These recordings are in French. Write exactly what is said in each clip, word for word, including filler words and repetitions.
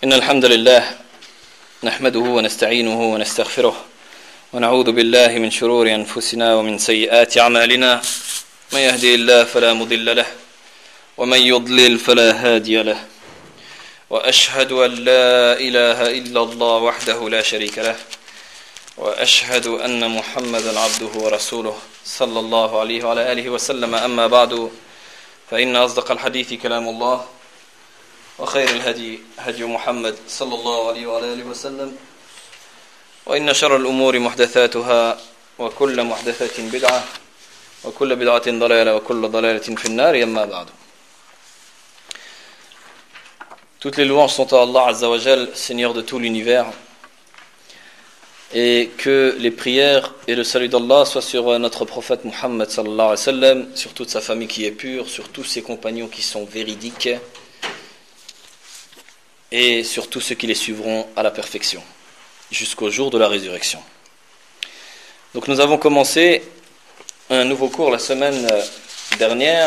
إن الحمد لله نحمده ونستعينه ونستغفره ونعوذ بالله من شرور أنفسنا ومن سيئات أعمالنا من يهدي الله فلا مضل له ومن يضلل فلا هادي له وأشهد أن لا إله إلا الله وحده لا شريك له وأشهد أن محمدا عبده ورسوله صلى الله عليه وعلى آله وسلم أما بعد فإن أصدق الحديث كلام الله وخير الهدي هدي محمد صلى الله عليه وعلى آله وسلم وإن شر الأمور محدثاتها وكل محدثة بدعة وكل بدعة ضلالة وكل ضلالة في النار أما بعد. Toutes les louanges sont à Allah Azza wa Jal, Seigneur de tout l'univers, et que les prières et le salut d'Allah soient sur notre prophète Muhammad sallallahu alayhi wa sallam, sur toute sa famille qui est pure, sur tous ses compagnons qui sont véridiques et sur tous ceux qui les suivront à la perfection jusqu'au jour de la résurrection. Donc nous avons commencé un nouveau cours la semaine dernière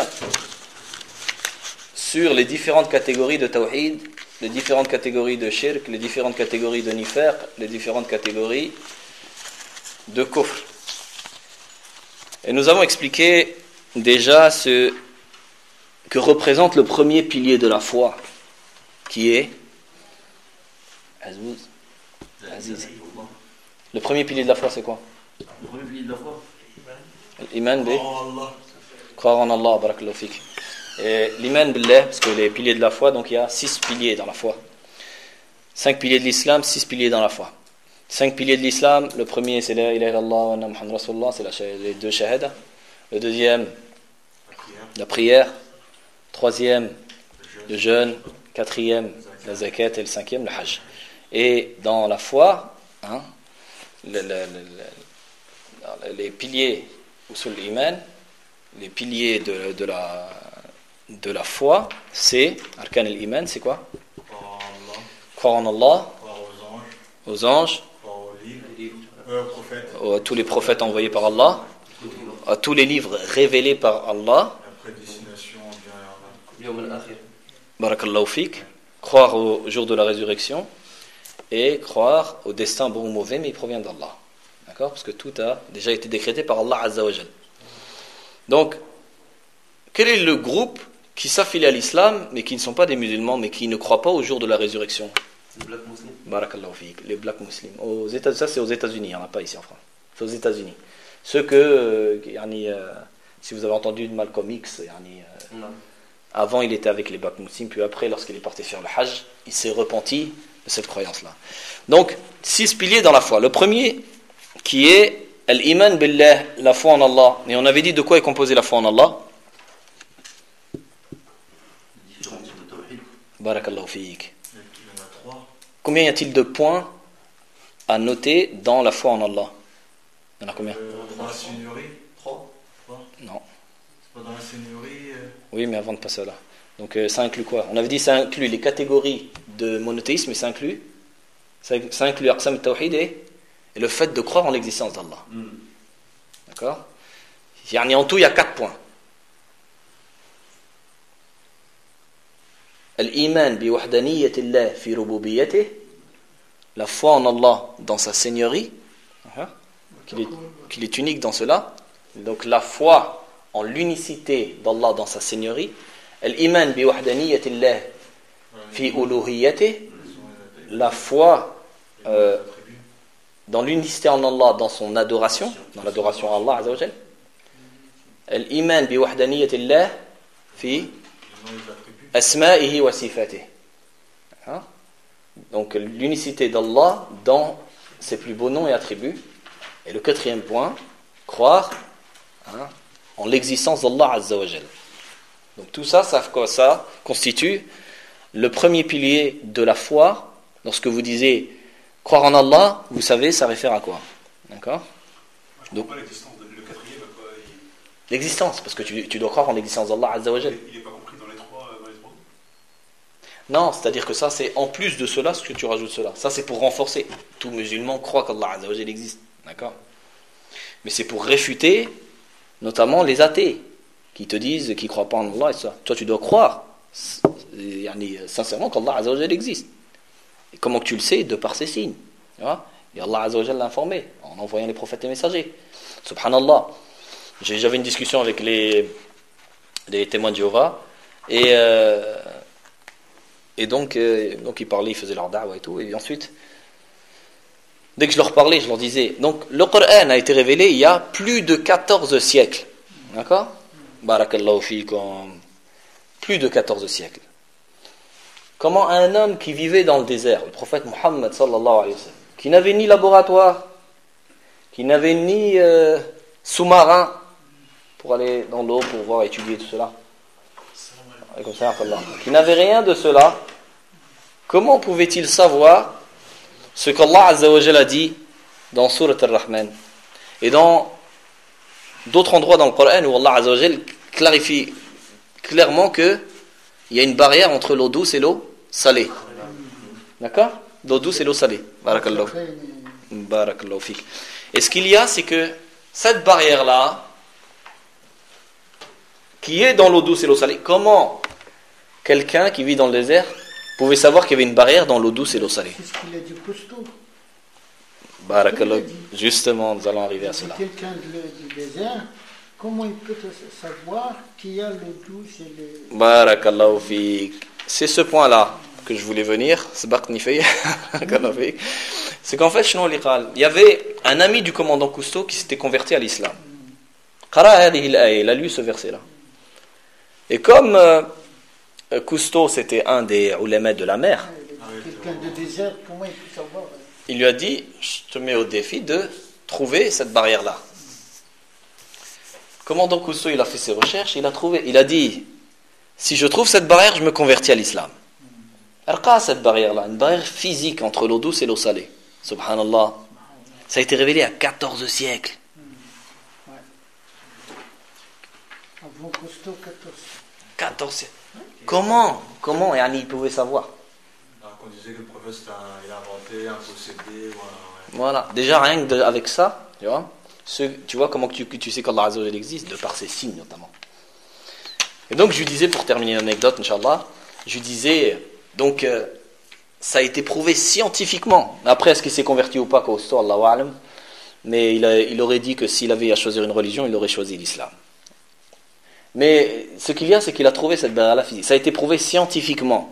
sur les différentes catégories de tawhid, les différentes catégories de shirk, les différentes catégories de nifaq, les différentes catégories de kufr. Et nous avons expliqué déjà ce que représente le premier pilier de la foi, qui est Azouz. Aziz. Le premier pilier de la foi, c'est quoi? Le premier pilier de la foi, l'iman bi croire en Allah, barakallahu fik. Et l'iman billah, parce que les piliers de la foi, donc il y a six piliers dans la foi. Cinq piliers de l'islam, six piliers dans la foi. Cinq piliers de l'islam, le premier c'est la ilaha illallah wa anna Muhammad Rasulullah, c'est la, les deux shahada. Le deuxième, la prière. Troisième, le jeûne. Quatrième, la zakat. Et le cinquième, le hajj. Et dans la foi, hein, le, le, le, les piliers usul iman, les piliers de, de, la, de la foi, c'est arkan al-iman, c'est quoi? Croire en Allah, croire aux anges, aux anges, croire aux livres, euh, prophètes, à tous les prophètes envoyés par Allah, à tous les livres révélés par Allah. La prédestination bien barakallahu fik, croire au jour de la résurrection. Et croire au destin bon ou mauvais, mais il provient d'Allah. D'accord? Parce que tout a déjà été décrété par Allah Azza wa Jal. Donc, quel est le groupe qui s'affilie à l'islam, mais qui ne sont pas des musulmans, mais qui ne croient pas au jour de la résurrection? Les black muslims. Barakallahu fiik, les black muslims. Aux États, ça, c'est aux États-Unis, il n'y en a pas ici en France. C'est aux États-Unis. Ceux que, euh, yani, euh, si vous avez entendu de Malcolm X, yani, euh, avant il était avec les black muslims, puis après, lorsqu'il est parti faire le hajj, il s'est repenti de cette croyance-là. Donc, six piliers dans la foi. Le premier, qui est al-iman billah, la foi en Allah. Et on avait dit de quoi est composée la foi en Allah? Différents types de tawhid. Barakallahu fiik. Il y en a trois. Combien y a-t-il de points à noter dans la foi en Allah? Il y en a combien? euh, Dans la seigneurie, trois. Non. C'est pas dans la seigneurie. Euh... Oui, mais avant de passer là. Donc euh, ça inclut quoi? On avait dit ça inclut les catégories de monothéisme, mais ça inclut ça, ça inclut Aqsam al-Tawhid et, et le fait de croire en l'existence d'Allah. Mm. D'accord? En tout, il y a quatre points. Al-Iman bi wahdaniyatillah fi rububiyyatih, la foi en Allah dans sa seigneurie, uh-huh, qu'il est, qu'il est unique dans cela. Donc la foi en l'unicité d'Allah dans sa seigneurie. Al-Iman bi wahdaniyatillah fi uluhiyyatih, la foi euh, dans l'unicité en Allah dans son adoration, dans l'adoration à Allah Azza wa Jal. Al-Iman bi wahdaniyatillah fi asma'ihi wa sifatih. Donc l'unicité d'Allah dans ses plus beaux noms et attributs. Et le quatrième point, croire hein, en l'existence d'Allah Azza wa Jal. Donc tout ça, ça, ça constitue le premier pilier de la foi. Lorsque vous disiez croire en Allah, vous savez, ça réfère à quoi? D'accord? Je ne comprends pas l'existence. De, le quatrième, quoi, il... L'existence, parce que tu, tu dois croire en l'existence d'Allah Azza wa Jal. Il n'est pas compris dans les trois, dans les trois. Non, c'est-à-dire que ça, c'est en plus de cela, ce que tu rajoutes cela. Ça, c'est pour renforcer. Tout musulman croit qu'Allah Azza wa Jal existe. D'accord? Mais c'est pour réfuter, notamment les athées, qui te disent, qui ne croient pas en Allah et ça. Toi, tu dois croire, sincèrement, qu'Allah Azza wa Jal existe. Et comment que tu le sais? De par ces signes. Tu vois? Et Allah Azza wa Jalla l'a informé en envoyant les prophètes et messagers. Subhanallah. J'ai- J'avais une discussion avec les, les témoins de Jéhovah. Et, euh, et donc, euh, donc, ils parlaient, ils faisaient leur da'wah et tout. Et ensuite, dès que je leur parlais, je leur disais. Donc, le Coran a été révélé il y a plus de quatorze siècles. D'accord? Barakallahu fikum. Plus de quatorze siècles. Comment un homme qui vivait dans le désert, le prophète Muhammad sallallahu alayhi wa sallam, qui n'avait ni laboratoire, qui n'avait ni euh, sous-marin pour aller dans l'eau, pour voir étudier tout cela, comme ça, qui n'avait rien de cela, comment pouvait-il savoir ce qu'Allah Azza wa Jalla a dit dans Surat Ar-Rahman et dans d'autres endroits dans le Coran où Allah Azza wa Jalla clarifie clairement que il y a une barrière entre l'eau douce et l'eau salée. D'accord? L'eau douce et l'eau salée. Barakallahu. Barakallahu fik. Et ce qu'il y a, c'est que cette barrière-là, qui est dans l'eau douce et l'eau salée, comment quelqu'un qui vit dans le désert pouvait savoir qu'il y avait une barrière dans l'eau douce et l'eau salée? C'est ce qu'il a dit Cousteau. Barakallahu. Justement, nous allons arriver à cela. Quelqu'un du désert, comment il peut savoir qu'il y a l'eau douce et le... Barakallahu fik. C'est ce point-là que je voulais venir. C'est qu'en fait, il y avait un ami du commandant Cousteau qui s'était converti à l'islam. Il a lu ce verset-là. Et comme euh, Cousteau, c'était un des ulama de la mer, Quelqu'un de désert, comment il peut savoir? il lui a dit, je te mets au défi de trouver cette barrière-là. Commandant Cousteau, il a fait ses recherches, il a trouvé, il a dit, si je trouve cette barrière, je me convertis à l'islam. Alors, cette barrière-là, une barrière physique entre l'eau douce et l'eau salée. Subhanallah. Ça a été révélé à quatorze siècles. Ouais. Avant Cousteau, quatorze. quatorze siècles. Comment Comment Yani, il pouvait savoir? Alors qu'on disait que le prophète c'était un, il a inventé, un possédé, voilà. Ouais. Voilà. Déjà, rien que de- avec ça, tu vois, ce, tu vois comment que tu, que tu sais qu'Allah Azza wa Jalla existe, de par ses signes notamment. Et donc, je lui disais, pour terminer l'anecdote, Inch'Allah, je lui disais, donc, euh, ça a été prouvé scientifiquement. Après, est-ce qu'il s'est converti ou pas, Cousteau, Allahu a'lam, mais il, a- il aurait dit que s'il avait à choisir une religion, il aurait choisi l'islam. Mais ce qu'il y a, c'est qu'il a trouvé cette barrière-là physique. Ça a été prouvé scientifiquement.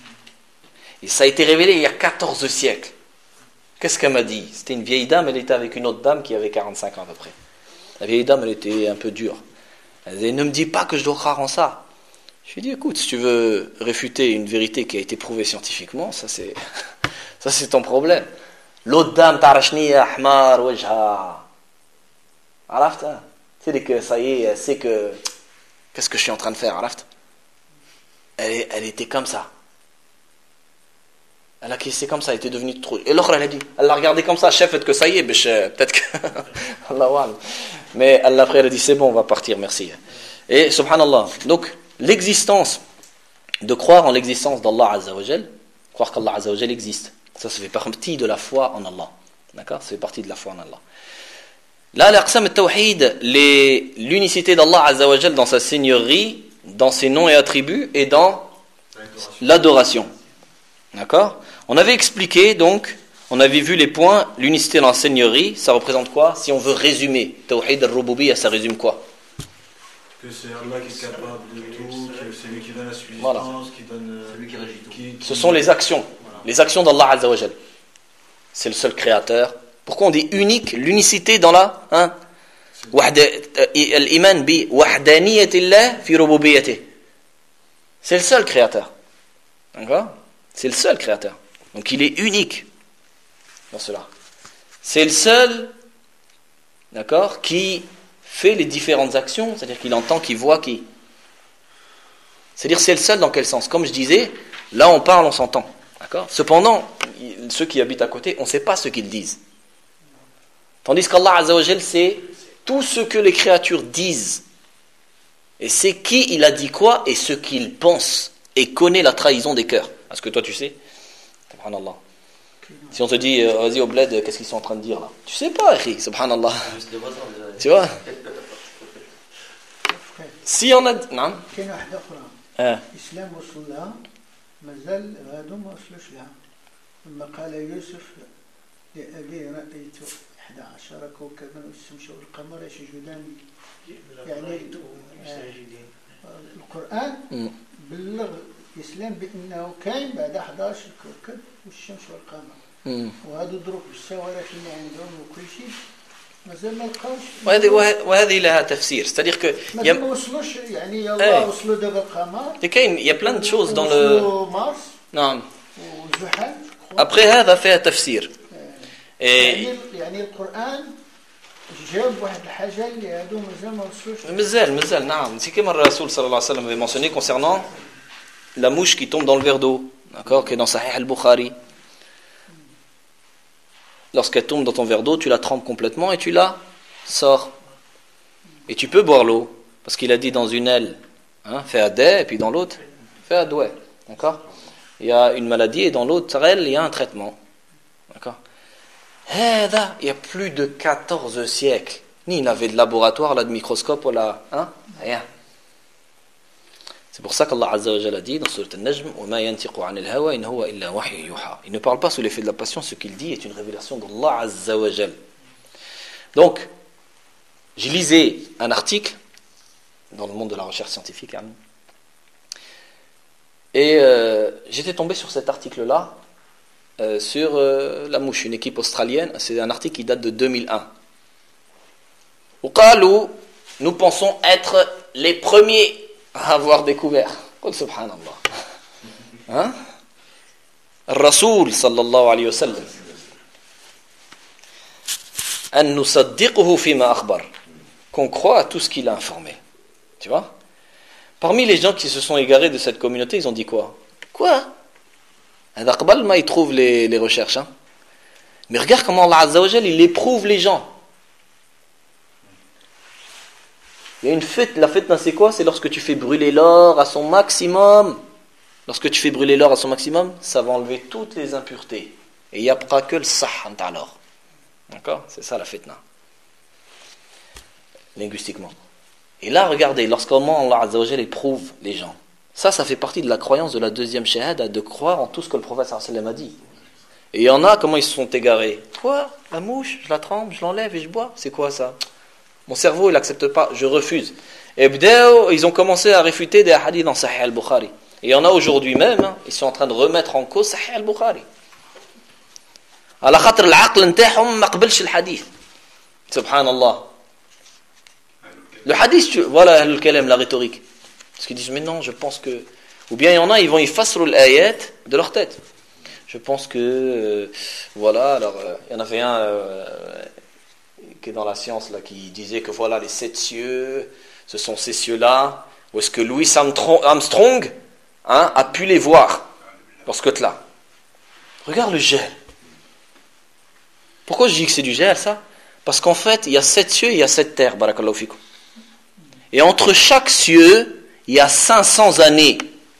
Et ça a été révélé il y a quatorze siècles. Qu'est-ce qu'elle m'a dit? C'était une vieille dame, elle était avec une autre dame qui avait quarante-cinq ans à peu près. La vieille dame, elle était un peu dure. Elle disait, ne me dis pas que je dois croire en ça. Je lui ai dit, écoute, si tu veux réfuter une vérité qui a été prouvée scientifiquement, ça c'est, ça c'est ton problème. L'autre dame, tarashniya, ahmar, wajha. Araft, hein? Tu sais que ça y est, elle sait que, qu'est-ce que je suis en train de faire, araft? Elle, elle était comme ça. Elle a quitté comme ça, elle était devenue trop. Et l'autre, elle a dit, elle l'a regardé comme ça, chef, que ça y est, biche, peut-être que. Allahu a'lam. Mais elle, après, elle a dit, c'est bon, on va partir, merci. Et subhanallah. Donc, l'existence, de croire en l'existence d'Allah Azza wa Jal, croire qu'Allah Azza wa Jal existe, ça, ça fait partie de la foi en Allah. D'accord? Ça fait partie de la foi en Allah. Là, l'aqsam al-tawhid, les- l'unicité d'Allah Azza wa Jal dans sa seigneurie, dans ses noms et attributs, et dans l'adoration. D'accord? On avait expliqué, donc, on avait vu les points, l'unicité dans la seigneurie, ça représente quoi? Si on veut résumer, Tawhid al-Rububiyya, ça résume quoi? Que c'est Allah qui est capable de tout, que c'est lui qui donne la subsistance, Voilà. qui donne. euh, C'est lui qui régit tout. qui- qui- Ce sont les actions, Voilà. les actions d'Allah Azza wa Jal. C'est le seul créateur. Pourquoi on dit unique, l'unicité dans la, hein? Wahda- euh, Al-iman bi wahdaniyatillah fi rububiyyatih. C'est le seul créateur. D'accord? C'est le seul créateur. Donc il est unique dans cela. C'est le seul, d'accord, qui fait les différentes actions, c'est-à-dire qu'il entend, qu'il voit, qui. C'est-à-dire c'est le seul dans quel sens? Comme je disais, là on parle, on s'entend. D'accord? Cependant, il- ceux qui habitent à côté, on ne sait pas ce qu'ils disent. Tandis qu'Allah Azza wa Jal sait tout ce que les créatures disent. Et c'est qui il a dit quoi et ce qu'il pense. Et connaît la trahison des cœurs. Est-ce que toi tu sais? Subhanallah. Si on te dit, euh, vas-y au bled, qu'est-ce qu'ils sont en train de dire là? Tu sais pas, akhi, subhanallah. Juste les voisins, déjà. Tu vois? Frère, Si on a. Non? كاين واحدة أخرى Hein. الإسلام وصل لها مازال غادو ما وصلوش لها لما قال يوسف لأبيه رأيت إحدى عشر كوكبا والشمس والقمر يسجدان يعني القرآن بلغ الإسلام بأنه كاين بعد أحد عشر كوكب والشمس والقمر وهذا ضرب السوارة اللي عندهم وكل شيء مازال ما لقاوش وهذه وهذه لها تفسير c'est-à-dire que il y a وصلوش يعني يلا وصلوا دابا القمر كاين il y a plein de choses dans le مارس نعم والزحل après هذا فيها تفسير يعني يعني القرآن جاب واحد الحاجة اللي هادو مازال ما وصلوش مازال مازال نعم c'est comme le Rasoul sallallahu alayhi wa sallam avait mentionné concernant la mouche qui tombe dans le verre d'eau d'accord qui est dans Sahih al-Bukhari. Lorsqu'elle tombe dans ton verre d'eau, tu la trempes complètement et tu la sors. Et tu peux boire l'eau. Parce qu'il a dit dans une aile, hein, fais adé, et puis dans l'autre, fais adoué. D'accord ? Il y a une maladie et dans l'autre aile, il y a un traitement. D'accord ? Il y a plus de quatorze siècles. Ni il n'avait de laboratoire, là, de microscope, ou là, hein ? Rien. C'est pour ça qu'Allah Azza wa Jalla a dit dans Surat Al-Najm وَمَا يَنْتِقُ عَنِ الْهَوَى إِنْ هُوَ إِلَّا وَحْيٌ يُوحَى. Il ne parle pas sous l'effet de la passion, ce qu'il dit est une révélation d'Allah Azza wa Jalla. Donc, j'ai lisé un article dans le monde de la recherche scientifique hein, et euh, j'étais tombé sur cet article-là euh, sur euh, la mouche, une équipe australienne. C'est un article qui date de deux mille un. وقالوا, nous pensons être les premiers à avoir découvert. قل سبحان الله. Hein? الرسول صلى الله عليه وسلم أن نصدقه فيما أخبر. Qu'on croit à tout ce qu'il a informé. Tu vois? Parmi les gens qui se sont égarés de cette communauté, ils ont dit quoi? Quoi? هذا قبل ما ils trouvent les, les recherches. Hein? Mais regarde comment Allah Azza wa Jal, il éprouve les gens. Il y a une fête, la fête, c'est quoi? C'est lorsque tu fais brûler l'or à son maximum. Lorsque tu fais brûler l'or à son maximum, ça va enlever toutes les impuretés. Et il n'y a pas que le sahant alors. D'accord? C'est ça la fitna. Linguistiquement. Et là, regardez, lorsqu'allement Allah Azza wa Jal éprouve les gens. Ça, ça fait partie de la croyance de la deuxième shahada, de croire en tout ce que le prophète sallallahu alayhi wa sallam a dit. Et il y en a, comment ils se sont égarés? Quoi? La mouche, je la trempe, je l'enlève et je bois? C'est quoi ça? Mon cerveau, il n'accepte pas, je refuse. Et bdao, ils ont commencé à réfuter des hadiths dans Sahih al-Bukhari. Et il y en a aujourd'hui même, hein, ils sont en train de remettre en cause Sahih al-Bukhari. على خاطر العقل نتاعهم ما قبلش الحديث. Subhanallah. Le hadith, tu, voilà le kalam, la rhétorique. Parce qu'ils disent, mais non, je pense que... Ou bien il y en a, ils vont y fasrou l'ayat de leur tête. Je pense que... Euh, voilà, alors, euh, il y en avait un... Euh, qui est dans la science là, qui disait que voilà les sept cieux, ce sont ces cieux-là, où est-ce que Louis Armstrong hein, a pu les voir lorsque là. Regarde le gel. Pourquoi je dis que c'est du gel ça? Parce qu'en fait, il y a sept cieux et il y a sept terres, barakallahu fikum. Et entre chaque cieux, il y a cinq cents années.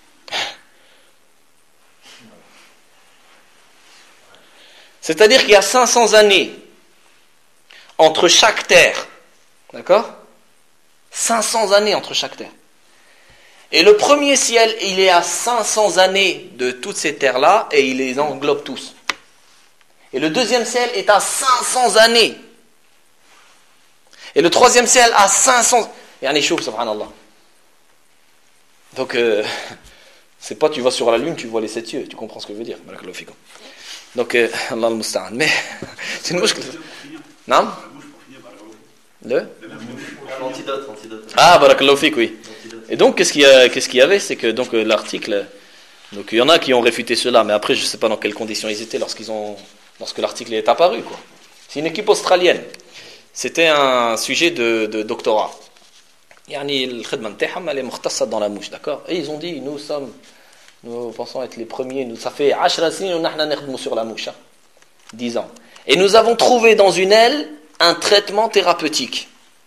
C'est-à-dire qu'il y a cinq cents années entre chaque terre, d'accord? cinq cents années entre chaque terre. Et le premier ciel, il est à cinq cents années de toutes ces terres-là, et il les englobe tous. Et le deuxième ciel est à cinq cents années. Et le troisième ciel à cinq cents... Yani chouf, subhanallah. Donc, euh, c'est pas tu vas sur la lune, tu vois les sept cieux, tu comprends ce que je veux dire. Donc, euh, Allah al-Musta'an. Mais, c'est une mouche que... Non? Le L'antidote, l'antidote. Ah, barakallahu fik, oui. Et donc, qu'est-ce qu'il y, a, qu'est-ce qu'il y avait? C'est que donc, l'article, donc il y en a qui ont réfuté cela, mais après, je ne sais pas dans quelles conditions ils étaient lorsqu'ils ont, lorsque l'article est apparu, quoi. C'est une équipe australienne. C'était un sujet de, de doctorat. Yani, le khidma ntaham, elle est mukhtassat dans la mouche, d'accord? Et ils ont dit, nous sommes, nous pensons être les premiers, nous, ça fait ashra sin, nous nahna nekhdmou sur la mouche, hein, dix ans. Et nous avons trouvé dans une aile un traitement thérapeutique.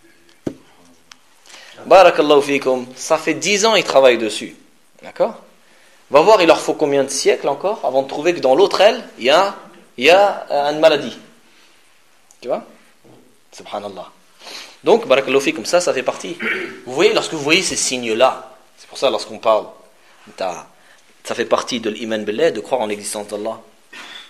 Barakallahu fikum. Ça fait dix ans ils travaillent dessus. D'accord? Va voir, il leur faut combien de siècles encore avant de trouver que dans l'autre aile, il y a, il y a une maladie. Tu vois? Subhanallah. Donc, barakallahu fikum, ça, ça fait partie. Vous voyez, lorsque vous voyez ces signes-là, c'est pour ça, lorsqu'on parle, ça fait partie de l'iman billah, de croire en l'existence d'Allah.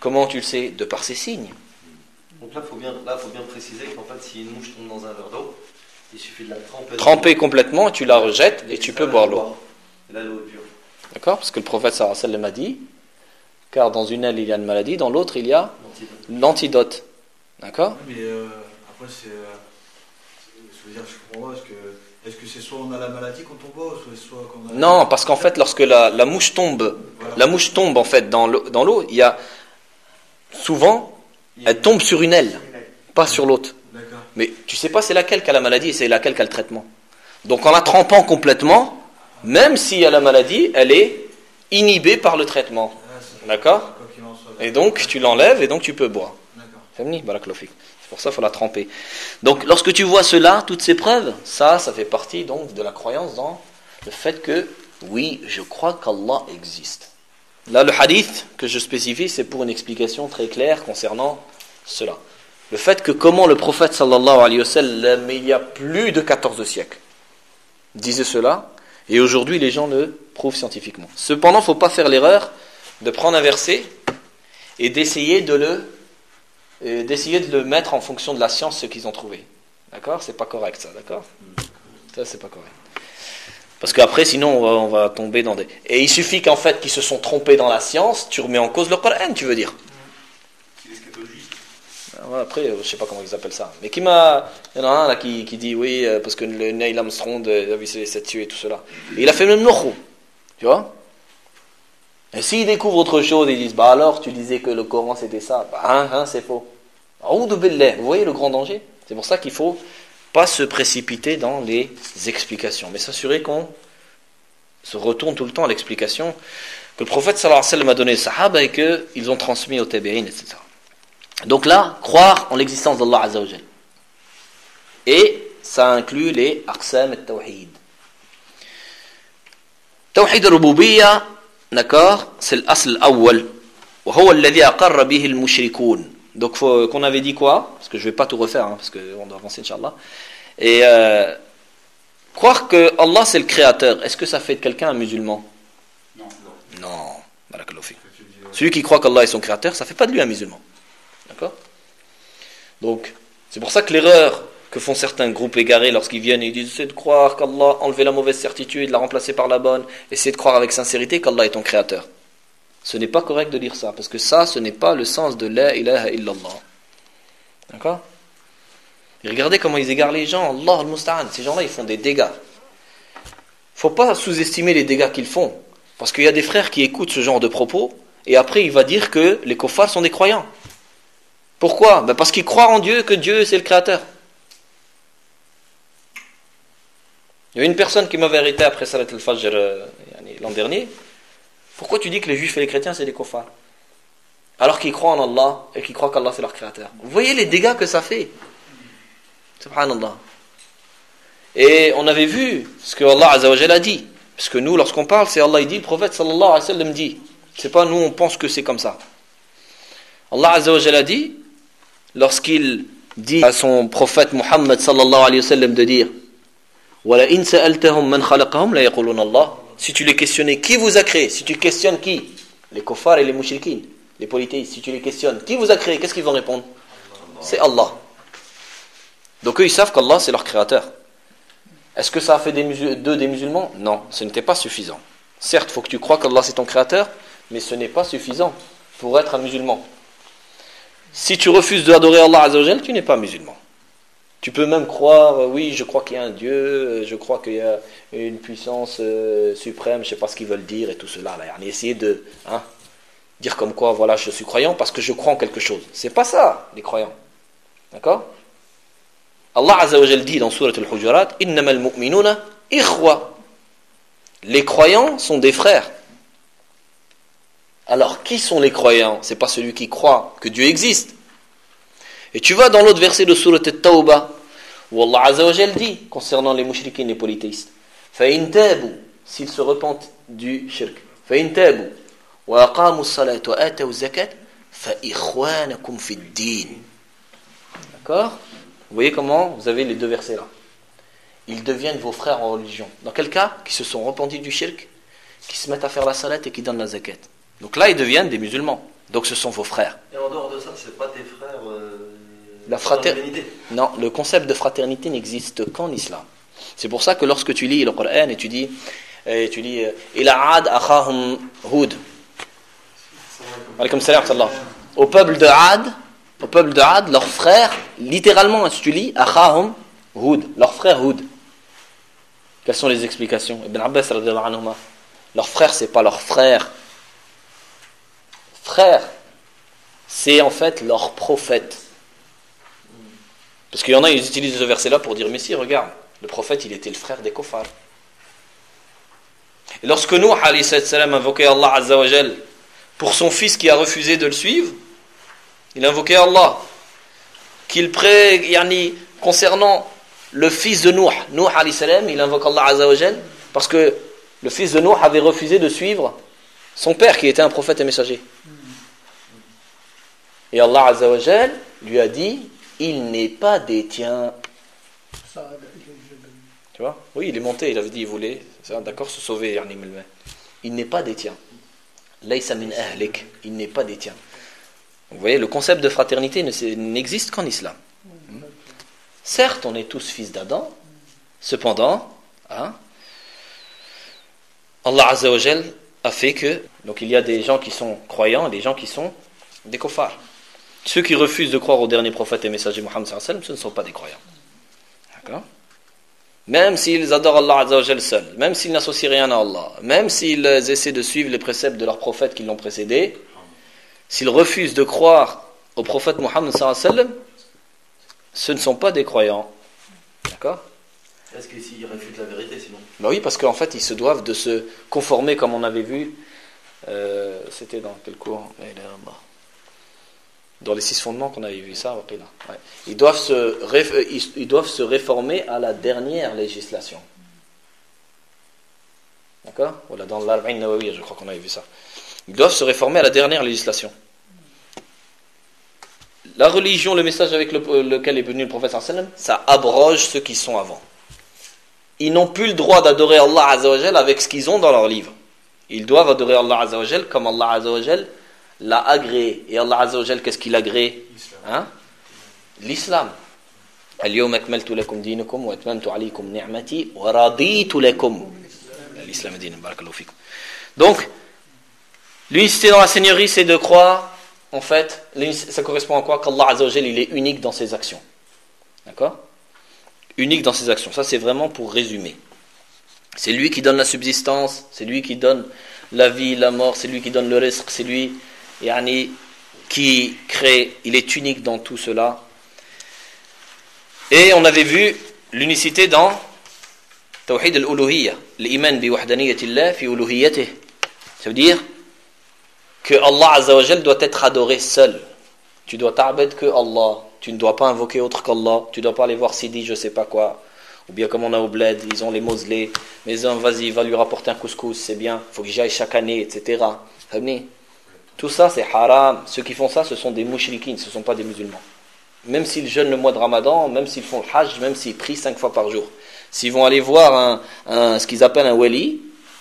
Comment tu le sais? De par ces signes. Donc là, il faut bien, là, faut bien préciser qu'en fait, si une mouche tombe dans un verre d'eau, il suffit de la tremper. Tremper complètement, tu la rejettes et tu peux boire l'eau. Et là, l'eau est pure. D'accord? Parce que le prophète sallallahu alayhi wa sallam a dit, car dans une aile il y a une maladie, dans l'autre il y a l'antidote. D'accord? Mais euh, après, c'est. Euh, je veux dire, je comprends pas, parce que. Est-ce que c'est soit on a la maladie quand on boit, ou soit quand on a. Non, parce qu'en fait, lorsque la, la mouche tombe, voilà. la mouche tombe en fait dans l'eau, dans l'eau, il y a souvent, elle tombe sur une aile, pas sur l'autre. D'accord. Mais tu sais pas c'est laquelle qui a la maladie et c'est laquelle qui a le traitement. Donc en la trempant complètement, même s'il y a la maladie, elle est inhibée par le traitement. D'accord? Et donc tu l'enlèves et donc tu peux boire. Famni, barakallahu. C'est pour ça qu'il faut la tremper. Donc lorsque tu vois cela, toutes ces preuves, ça, ça fait partie donc de la croyance dans le fait que oui, je crois qu'Allah existe. Là, le hadith que je spécifie, c'est pour une explication très claire concernant cela. Le fait que comment le prophète sallallahu alayhi wa sallam, il y a plus de quatorze siècles, disait cela, et aujourd'hui les gens le prouvent scientifiquement. Cependant, il ne faut pas faire l'erreur de prendre un verset et d'essayer de le et d'essayer de le mettre en fonction de la science, ce qu'ils ont trouvé. D'accord? C'est pas correct ça, d'accord? Ça, c'est pas correct. Parce qu'après, sinon, on va, on va tomber dans des... Et il suffit qu'en fait, qu'ils se sont trompés dans la science, tu remets en cause le Coran, tu veux dire? C'est l'eschatologie. Après, je sais pas comment ils appellent ça. Mais qui m'a... Il y en a un là qui, qui dit, oui, parce que le Neil Armstrong a vu ses sept cieux et tout cela. Et il a fait même nochou. Tu vois? Et s'ils découvrent autre chose, ils disent, bah alors, tu disais que le Coran c'était ça. Bah, hein, hein, c'est faux. Vous voyez le grand danger? C'est pour ça qu'il faut pas se précipiter dans les explications, mais s'assurer qu'on se retourne tout le temps à l'explication que le prophète sallallahu alayhi wa sallam a donné aux sahaba et qu'ils ont transmis aux tabi'in, et cetera. Donc là, croire en l'existence d'Allah Azza wa Jal. Et ça inclut les aqsam et tawhid. Tawhid al-rububiyya, d'accord, c'est l'asl awwal. وهو الذي أقر به المشركون. Donc faut, qu'on avait dit quoi? Parce que je ne vais pas tout refaire, hein, parce qu'on doit avancer, Inch'Allah. Et euh, croire que Allah c'est le créateur, est-ce que ça fait de quelqu'un un musulman? Non. Non. Barakallahu fik. Celui qui croit qu'Allah est son créateur, ça ne fait pas de lui un musulman. D'accord? Donc, c'est pour ça que l'erreur que font certains groupes égarés lorsqu'ils viennent et ils disent c'est de croire qu'Allah a enlevé la mauvaise certitude, l'a remplacée par la bonne, et c'est de croire avec sincérité qu'Allah est ton créateur. Ce n'est pas correct de dire ça, parce que ça, ce n'est pas le sens de la ilaha illallah. D'accord? Et regardez comment ils égarent les gens. Allah al-Musta'an. Ces gens-là, ils font des dégâts. Il ne faut pas sous-estimer les dégâts qu'ils font. Parce qu'il y a des frères qui écoutent ce genre de propos, et après il va dire que les kuffars sont des croyants. Pourquoi? Ben parce qu'ils croient en Dieu, que Dieu c'est le créateur. Il y a une personne qui m'avait arrêté après Salat al-Fajr euh, l'an dernier. Pourquoi tu dis que les juifs et les chrétiens c'est des kuffars? Alors qu'ils croient en Allah et qu'ils croient qu'Allah c'est leur créateur. Vous voyez les dégâts que ça fait. Subhanallah. Et on avait vu ce que Allah Azza wa Jalla a dit. Parce que nous, lorsqu'on parle, c'est Allah il dit, le prophète sallallahu alayhi wa sallam dit. C'est pas nous, on pense que c'est comme ça. Allah Azza wa Jalla dit, lorsqu'il dit à son prophète Muhammad sallallahu alayhi wa sallam de dire Wala in sa'altahum man khalaqahum la yaquluna Allah. Si tu les questionnais, qui vous a créé? Si tu questionnes qui? Les kuffars et les mushrikines, les polythéistes. Si tu les questionnes, qui vous a créé? Qu'est-ce qu'ils vont répondre? Allah. C'est Allah. Donc eux, ils savent qu'Allah, c'est leur créateur. Est-ce que ça a fait des musul- d'eux des musulmans? Non, ce n'était pas suffisant. Certes, il faut que tu crois qu'Allah, c'est ton créateur, mais ce n'est pas suffisant pour être un musulman. Si tu refuses d'adorer Allah Azza wa Jal, tu n'es pas musulman. Tu peux même croire, euh, oui, je crois qu'il y a un Dieu, euh, je crois qu'il y a une puissance euh, suprême, je ne sais pas ce qu'ils veulent dire et tout cela. Là, on a essayé de hein, dire comme quoi, voilà, je suis croyant parce que je crois en quelque chose. C'est pas ça, les croyants. D'accord? Allah Azza wa Jal dit dans Sourate Al-Hujurat, Innama al-mu'minuna ikhwa. Les croyants sont des frères. Alors, qui sont les croyants? C'est pas celui qui croit que Dieu existe. Et tu vas dans l'autre verset de Sourate At-Tawbah, où Allah Azza wa Jal dit, concernant les mushrikines, les polythéistes, فَإِن تَابُوا, s'ils se repentent du shirk, فَإِن تَابُوا وَأَقَامُوا الصَّلَاةَ وَآتَوُا الزَّكَاةَ فَإِخْوَانَكُمْ فِي الدِّينِ. D'accord? Vous voyez comment vous avez les deux versets là. Ils deviennent vos frères en religion. Dans quel cas? Qui se sont repentis du shirk, qui se mettent à faire la salat et qui donnent la zakat. Donc là, ils deviennent des musulmans. Donc ce sont vos frères. Et en dehors de ça, c'est pas tes frères. Euh, La fraternité. Non, le concept de fraternité n'existe qu'en islam. C'est pour ça que lorsque tu lis le Coran et tu dis, et tu lis, ila Ad akhahum Hud. Alaykoum salam wa rahmatullah. Au peuple de Ad, au peuple de Ad, leurs frères, littéralement, si tu lis, akhahum Hud, leur frère Hud. Quelles sont les explications? Ibn Abbas radhiyallahu anhuma. Leur frère, c'est pas leur frère. Frère, c'est en fait leur prophète. Parce qu'il y en a, ils utilisent ce verset-là pour dire, mais si, regarde, le prophète, il était le frère des kuffars. Et lorsque Nuh, alayhi salam, invoquait Allah azza wa jal pour son fils qui a refusé de le suivre, il invoquait Allah. Qu'il pré, yani, concernant le fils de Nuh, Nuh alayhi salam, il invoque Allah azza wa jal parce que le fils de Nuh avait refusé de suivre son père qui était un prophète et messager. Et Allah azza wa jal lui a dit, il n'est pas des tiens. Tu vois? Oui, il est monté, il avait dit, il voulait, d'accord, se sauver. Yani, il n'est pas des tiens. Laysa min ahlik, il n'est pas des tiens. Vous voyez, le concept de fraternité n'existe qu'en islam. Certes, on est tous fils d'Adam, cependant, hein, Allah Azza wa Jal a fait que, donc il y a des gens qui sont croyants et des gens qui sont des kuffars. Ceux qui refusent de croire au dernier prophète et messager Muhammad sallallahu alayhi wa sallam, ce ne sont pas des croyants. D'accord? Même s'ils adorent Allah Azza wa Jal seul, même s'ils n'associent rien à Allah, même s'ils essaient de suivre les préceptes de leurs prophètes qui l'ont précédé, s'ils refusent de croire au prophète Muhammad sallallahu alayhi wa sallam, ce ne sont pas des croyants. D'accord? Est-ce qu'ils réfutent la vérité sinon? Ben oui, parce qu'en fait, ils se doivent de se conformer, comme on avait vu, euh, c'était dans quel cours? Dans les six fondements qu'on avait vu ça. Ouais. Ils, doivent se ré- ils, ils doivent se réformer à la dernière législation. D'accord? Voilà, dans l'Arba'in Nawawi, je crois qu'on avait vu ça. Ils doivent se réformer à la dernière législation. La religion, le message avec le, lequel est venu le prophète sallallahu alayhi wa sallam, ça abroge ceux qui sont avant. Ils n'ont plus le droit d'adorer Allah Azza wa Jal avec ce qu'ils ont dans leur livre. Ils doivent adorer Allah Azza wa Jal comme Allah Azza wa Jal l'a agréé. Et Allah Azza wa Jal, qu'est-ce qu'il agrée? Hein? L'islam. Al-yawma akmaltu lakum dinakum wa atmamtu alaykum ni'mati wa raditu lakum l'islam din. Barakallahu fikum. Donc, l'unicité dans la Seigneurie, c'est de croire, en fait, ça correspond à quoi? Qu'Allah Azza wa Jal, il est unique dans ses actions. D'accord? Unique dans ses actions. Ça, c'est vraiment pour résumer. C'est lui qui donne la subsistance, c'est lui qui donne la vie, la mort, c'est lui qui donne le rizq, c'est lui yani, qui crée. Il est unique dans tout cela. Et on avait vu l'unicité dans Tawhid al-Uluhiyya, l'iman bi wahdaniyatillah fi uluhiyyatih. Ça veut dire que Allah Azza wa Jal doit être adoré seul. Tu dois t'abed que Allah. Tu ne dois pas invoquer autre qu'Allah. Tu ne dois pas aller voir Sidi, je ne sais pas quoi. Ou bien comme on a au bled, ils ont les mausolées. Mais un, vas-y, va lui rapporter un couscous, c'est bien. Il faut que j'y aille chaque année, et cetera. Tout ça, c'est haram. Ceux qui font ça, ce sont des mouchriquines, ce ne sont pas des musulmans. Même s'ils jeûnent le mois de Ramadan, même s'ils font le hajj, même s'ils prient cinq fois par jour. S'ils vont aller voir un, un, ce qu'ils appellent un wali,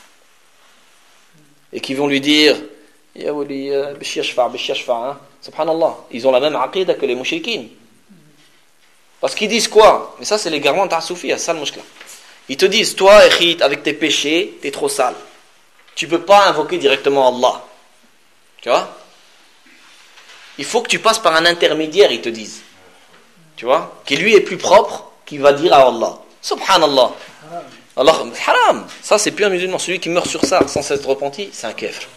et qu'ils vont lui dire Ya wali, bishi yashfa', bishi yashfa', hein. Subhanallah, ils ont la même aqida que les mouchriquines. Parce qu'ils disent quoi? Mais ça, c'est l'égarement ta'asoufi, c'est ça le mouchkla. Ils te disent, toi, Ekhit, avec tes péchés, t'es trop sale. Tu peux pas invoquer directement Allah. Tu vois? Il faut que tu passes par un intermédiaire, ils te disent. Tu vois? Qui lui est plus propre, qui va dire à Allah. Subhanallah. Alors, haram. Ça, c'est plus un musulman. Celui qui meurt sur ça sans s'être repenti, c'est un kafir.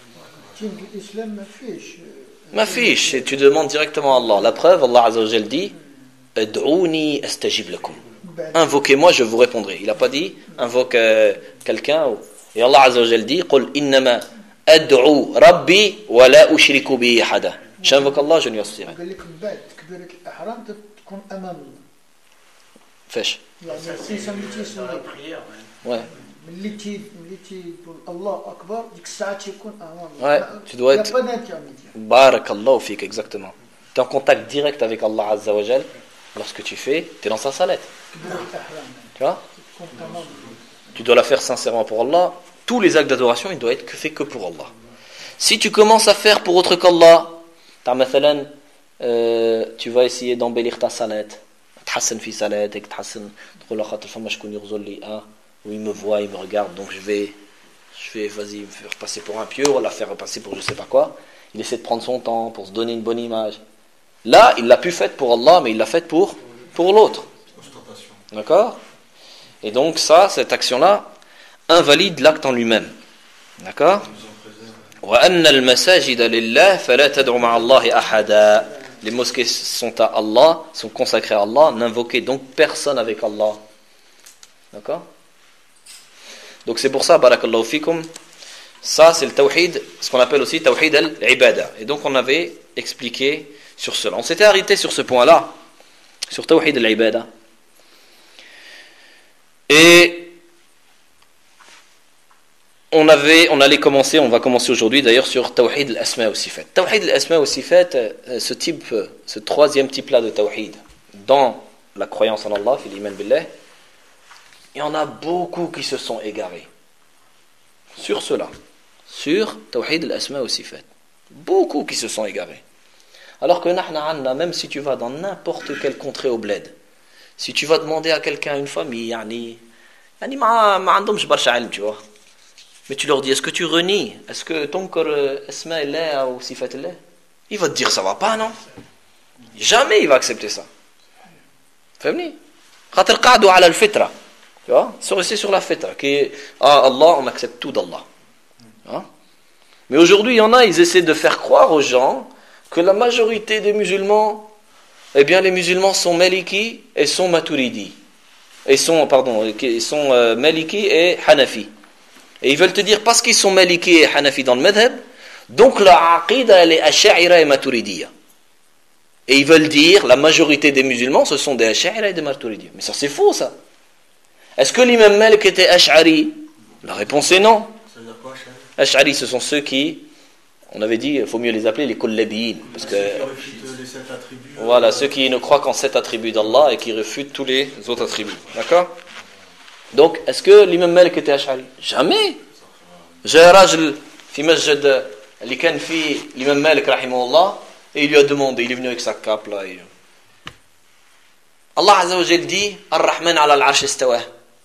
Ma fiche, et tu demandes directement à Allah. La preuve, Allah Azza wa Jal dit Ad'ouni astajib lakum. Invoquez-moi, je vous répondrai. Il n'a pas dit invoque euh, quelqu'un. Ou... Et Allah Azza wa Jal dit Qul innama ad'u rabbi wa la ushriku bihi ahada. J'invoque Allah, je ne lui associerai. Fèche. Ouais. Ouais, tu dois être Barakallahu fik, exactement. Tu es en contact direct avec Allah Azza wa Jal lorsque tu fais, tu es dans sa salette. Tu vois? Tu dois la faire sincèrement pour Allah. Tous les actes d'adoration, ils doivent être faits que pour Allah. Si tu commences à faire pour autre qu'Allah, T'as مثلا, euh, tu vas essayer d'embellir ta salette. تحسن في صلاتك, تحسن تقول خاطر فما شكون يغزر لي اه ou il me voit, il me regarde, donc je vais je vais vas-y me faire passer pour un pieux ou la faire passer pour je sais pas quoi. Il essaie de prendre son temps pour se donner une bonne image. Là, il l'a plus faite pour Allah, mais il l'a faite pour pour l'autre. D'accord? Et donc ça, cette action-là invalide l'acte en lui-même. D'accord? وَأَنَّ الْمَسَاجِدَ لِلَّهِ فَلَا تَدْعُ مَعَ اللَّهِ أَحَدًا. Les mosquées sont à Allah, sont consacrées à Allah, n'invoquez donc personne avec Allah. D'accord? Donc c'est pour ça, barakallahu fikum, ça c'est le tawhid, ce qu'on appelle aussi tawhid al-ibada. Et donc on avait expliqué sur cela. On s'était arrêté sur ce point-là, sur tawhid al-ibada. Et on avait, on allait commencer, on va commencer aujourd'hui d'ailleurs sur Tawhid al-Asma wa Sifat. Tawhid al-Asma wa Sifat, ce type, ce troisième type-là de Tawhid, dans la croyance en Allah, fil iman billah, il y en a beaucoup qui se sont égarés sur cela, sur Tawhid al-Asma wa Sifat. Beaucoup qui se sont égarés. Alors que nahna anna, même si tu vas dans n'importe quelle contrée au bled, si tu vas demander à quelqu'un, une famille, yani, yani ma ma عندهمش برشا علم, tu vois. Mais tu leur dis, est-ce que tu renies? Est-ce que ton corps Asma Allah ou Sifat Allah? Il va te dire, ça va pas, non? Jamais il va accepter ça. Fahmni? خاطر قعدوا على الفطرة. Tu vois? Ils sont restés sur la fitra. Qui, ah, Allah, on accepte tout d'Allah. Hein? Mais aujourd'hui, il y en a, ils essaient de faire croire aux gens que la majorité des musulmans, eh bien, les musulmans sont Maliki et sont Maturidi. Et sont, pardon, ils sont euh, Maliki et Hanafi. Et ils veulent te dire, parce qu'ils sont Maliki et Hanafi dans le madhab, donc la aqida elle est Ash'ira et Maturidiya. Et ils veulent dire, la majorité des musulmans, ce sont des Ash'ira et des Maturidiya. Mais ça c'est faux ça. Est-ce que l'imam Malik était Ash'ari? La réponse est non. Ça veut dire quoi, Ash'ari, ce sont ceux qui, on avait dit, il faut mieux les appeler les Kullabiyin. Parce que, ceux qui refutent les sept attributs. voilà, euh, ceux qui ne croient qu'en sept attributs d'Allah et qui refutent tous les autres attributs. D'accord? Donc, est-ce que l'imam Malik était Ash'ari? Jamais. J'ai un rajl fi masjid li kan fi l'imam Malik rahimahullah et il lui a demandé, il est venu avec sa cape là. Et... Allah Azza wa Jal dit Ar-Rahman ala al-Arsh istawa.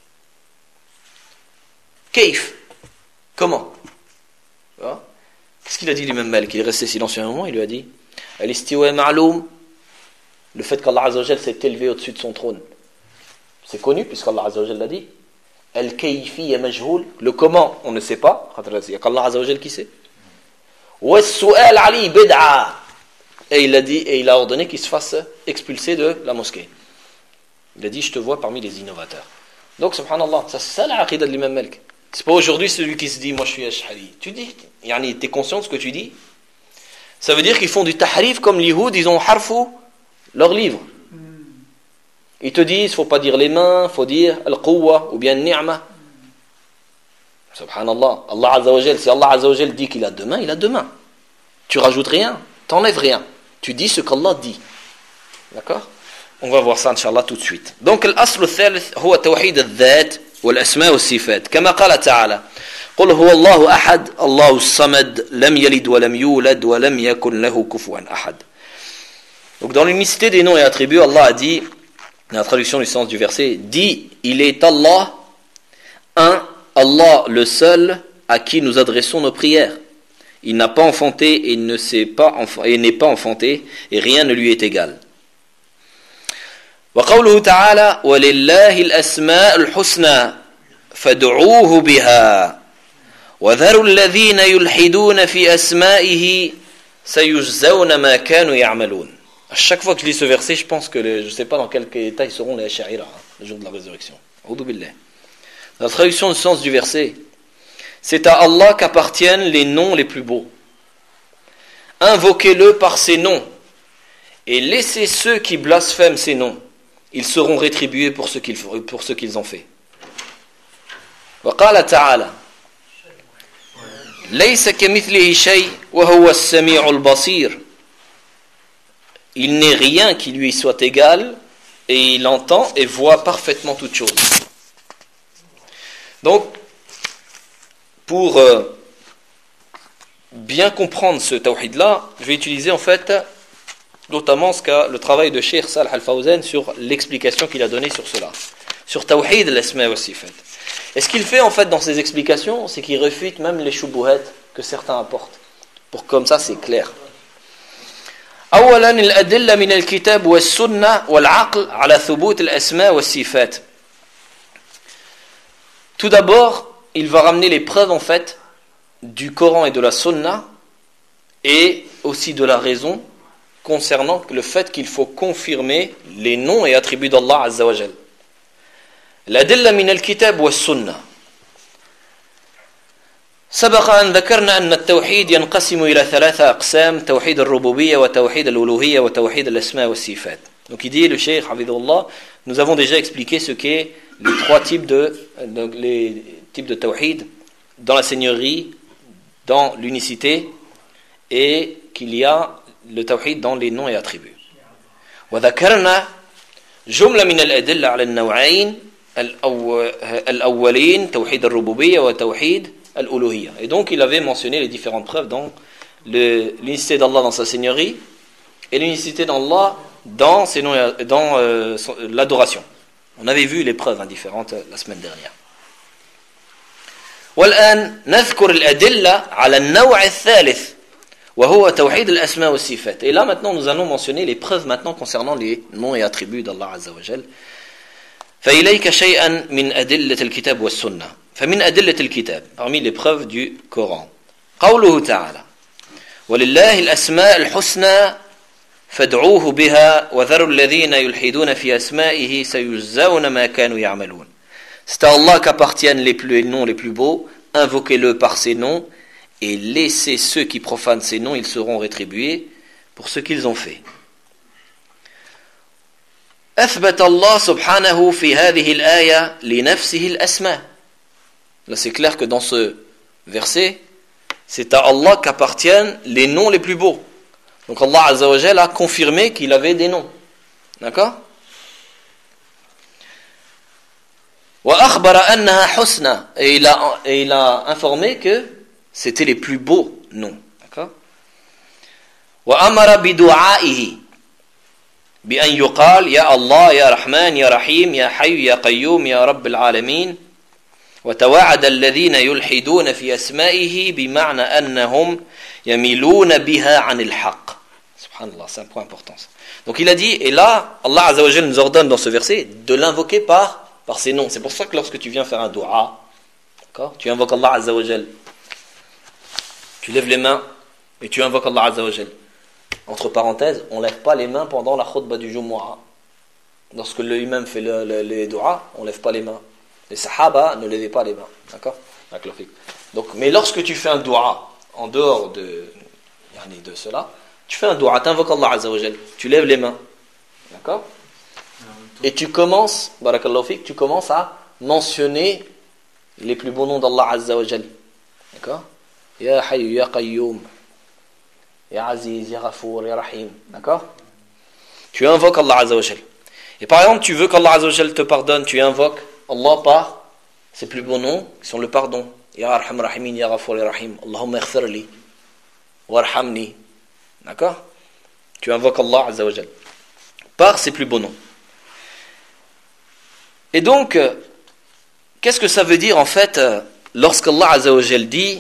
Kaif? Comment? Qu'est-ce qu'il a dit l'imam Malik? Il est resté silencieux un moment, il lui a dit Al-istiwa ma'loum. Le fait qu'Allah Azza wa Jal s'est élevé au-dessus de son trône. C'est connu puisqu'Allah Azza wa Jal l'a dit. Al-kayfiyya majhoul, le comment on ne sait pas, il n'y a qu'Allah Azza wa Jal qui sait. Wa as-su'al ali bid'a. Et il a dit et il a ordonné qu'il se fasse expulser de la mosquée. Il a dit je te vois parmi les innovateurs. Donc subhanallah, ça c'est ça l'aqida de l'imam Malik. C'est pas aujourd'hui celui qui se dit moi je suis ash'ari. Tu dis, yani tu es conscient de ce que tu dis? Ça veut dire qu'ils font du tahrif comme les Yahouds, ils ont harfou leur livre. Ils te disent, il ne faut pas dire les mains, il faut dire al-quwwa ou bien ni'ma. Subhanallah. Allah Azza wa Jal, si Allah Azza wa Jal dit qu'il a deux mains, il a deux mains. Tu rajoutes rien, tu n'enlèves rien. Tu dis ce qu'Allah dit. D'accord? On va voir ça, Inch'Allah, tout de suite. Donc, l'asl al-thalith, huwa tawhid al-dhat wal-asma wal-sifat. Kama qala ta'ala. قل هو الله أحد الله الصمد لم يلد ولم يولد ولم يكن له كفوا أحد. Donc, dans l'unicité des noms et attributs, Allah a dit, dans la traduction du sens du verset, dit, il est Allah, un, Allah le seul à qui nous adressons nos prières. Il n'a pas enfanté et ne s'est pas enf- et n'est pas enfanté et rien ne lui est égal. وقوله تعالى ولله الأسماء الحسنى فادعوه بها وذروا الذين يلحدون في أسمائه سيجزون ما كانوا يعملون. À chaque fois que je lis ce verset, je pense que les, je ne sais pas dans quel état ils seront les Ash'ira, hein, le jour de la résurrection. A'udhu billah. La traduction du sens du verset, c'est à Allah qu'appartiennent les noms les plus beaux. Invoquez-le par ses noms et laissez ceux qui blasphèment ces noms. Ils seront rétribués pour ce qu'ils, pour ce qu'ils ont fait. وقال تعالى ليس كمثله شيء وهو السميع البصير. Il n'est rien qui lui soit égal et il entend et voit parfaitement toutes choses. Donc, pour euh, bien comprendre ce tawhid-là, je vais utiliser en fait notamment ce qu'a le travail de Cheikh Salih Al-Fawzan sur l'explication qu'il a donnée sur cela, sur tawhid al-asma wa sifat. Et ce qu'il fait en fait dans ses explications, c'est qu'il réfute même les shubuhat que certains apportent. Pour comme ça, c'est clair. أولاً الأدلة من الكتاب والسنة والعقل على ثبوت الأسماء والصفات. Tout d'abord, il va ramener les preuves en fait du Coran et de la Sunna et aussi de la raison concernant le fait qu'il faut confirmer les noms et attributs d'Allah Azza wa Jal. الأدلة من الكتاب والسنة. سبق أن ذكرنا أن التوحيد ينقسم إلى ثلاثة أقسام توحيد الربوبية وتوحيد الألوهية وتوحيد الأسماء والصفات. Donc il dit le Cheikh Hafidhullah, nous avons déjà expliqué ce qu'est les trois types de donc les types de tawhid dans la seigneurie, dans l'unicité et qu'il y a le tawhid dans les noms et attributs. وذكرنا جملة من الأدلة على النوعين الأولين توحيد الربوبية وتوحيد al-uluhiyya. Et donc il avait mentionné les différentes preuves dans le, l'unicité d'Allah dans sa seigneurie et l'unicité d'Allah dans, ses noms, dans euh, son, l'adoration. On avait vu les preuves hein, différentes euh, la semaine dernière. والآن نذكر الأدلة على النوع الثالث وهو توحيد الأسماء والصفات. Et là maintenant nous allons mentionner les preuves maintenant concernant les noms et attributs d'Allah Azza wa Jal. فإليك شيئا من أدلة الكتاب والسنة. فمن أدلة الكتاب parmi les preuves du Coran قوله تعالى ولله الأسماء الحسنى فادعوه بها وذروا الذين يلحدون في أسمائه سيجزون ما كانوا يعملون. C'est à Allah qu'appartiennent les, plus, les noms les plus beaux, invoquez-le par ces noms et laissez ceux qui profanent ces noms, ils seront rétribués pour ce qu'ils ont fait. أثبت الله سبحانه في هذه الآية لنفسه الأسماء. Là, c'est clair que dans ce verset, c'est à Allah qu'appartiennent les noms les plus beaux. Donc Allah Azza wa Jalla a confirmé qu'il avait des noms. D'accord ? وَأَخْبَرَ أَنَّهَا حُسْنَى. Et il a, et il a informé que c'était les plus beaux noms. D'accord ? وَأَمَرَ بِدُعَائِهِ بأن يقال يا الله يا رحمن يا رحيم يا حي يا قيوم يا رب العالمين وتوعد الذين يلحدون في أسمائه بمعنى أنهم يميلون بها عن الحق. Subhanallah, c'est un point important. Donc il a dit, et là, Allah Azza wa Jalla nous ordonne dans ce verset de l'invoquer par, par ses noms. C'est pour ça que lorsque tu viens faire un dua, d'accord, tu invoques Allah Azza wa Jalla, tu lèves les mains et tu invoques Allah Azza wa Jalla. Entre parenthèses, on ne lève pas les mains pendant la khutbah du Jumu'ah. Lorsque le imam fait le, le, les doigts, on ne lève pas les mains. Les sahaba ne levaient pas les mains. D'accord ? Donc, mais lorsque tu fais un doua, en dehors de, de cela, tu fais un doua, tu invoques Allah Azza wa Jal, tu lèves les mains. D'accord ? Et tu commences, barakallahu fik, tu commences à mentionner les plus beaux noms d'Allah Azza wa Jal. D'accord ? Ya Hayyu, Ya Qayyum. Ya Aziz, Ya Ghafour, Ya Rahim. D'accord ? Tu invoques Allah Azza wa Jal. Et par exemple, tu veux qu'Allah Azza wa Jal te pardonne, tu invoques Allah par ses plus beaux noms, qui sont le pardon. Ya Arham Rahimin, Ya Ghafour, Ya Rahim. Allahumma ighfirli, warhamni. D'accord ? Tu invoques Allah Azza wa Jal par ses plus beaux noms. Et donc, qu'est-ce que ça veut dire en fait lorsqu'Allah Azza wa Jal dit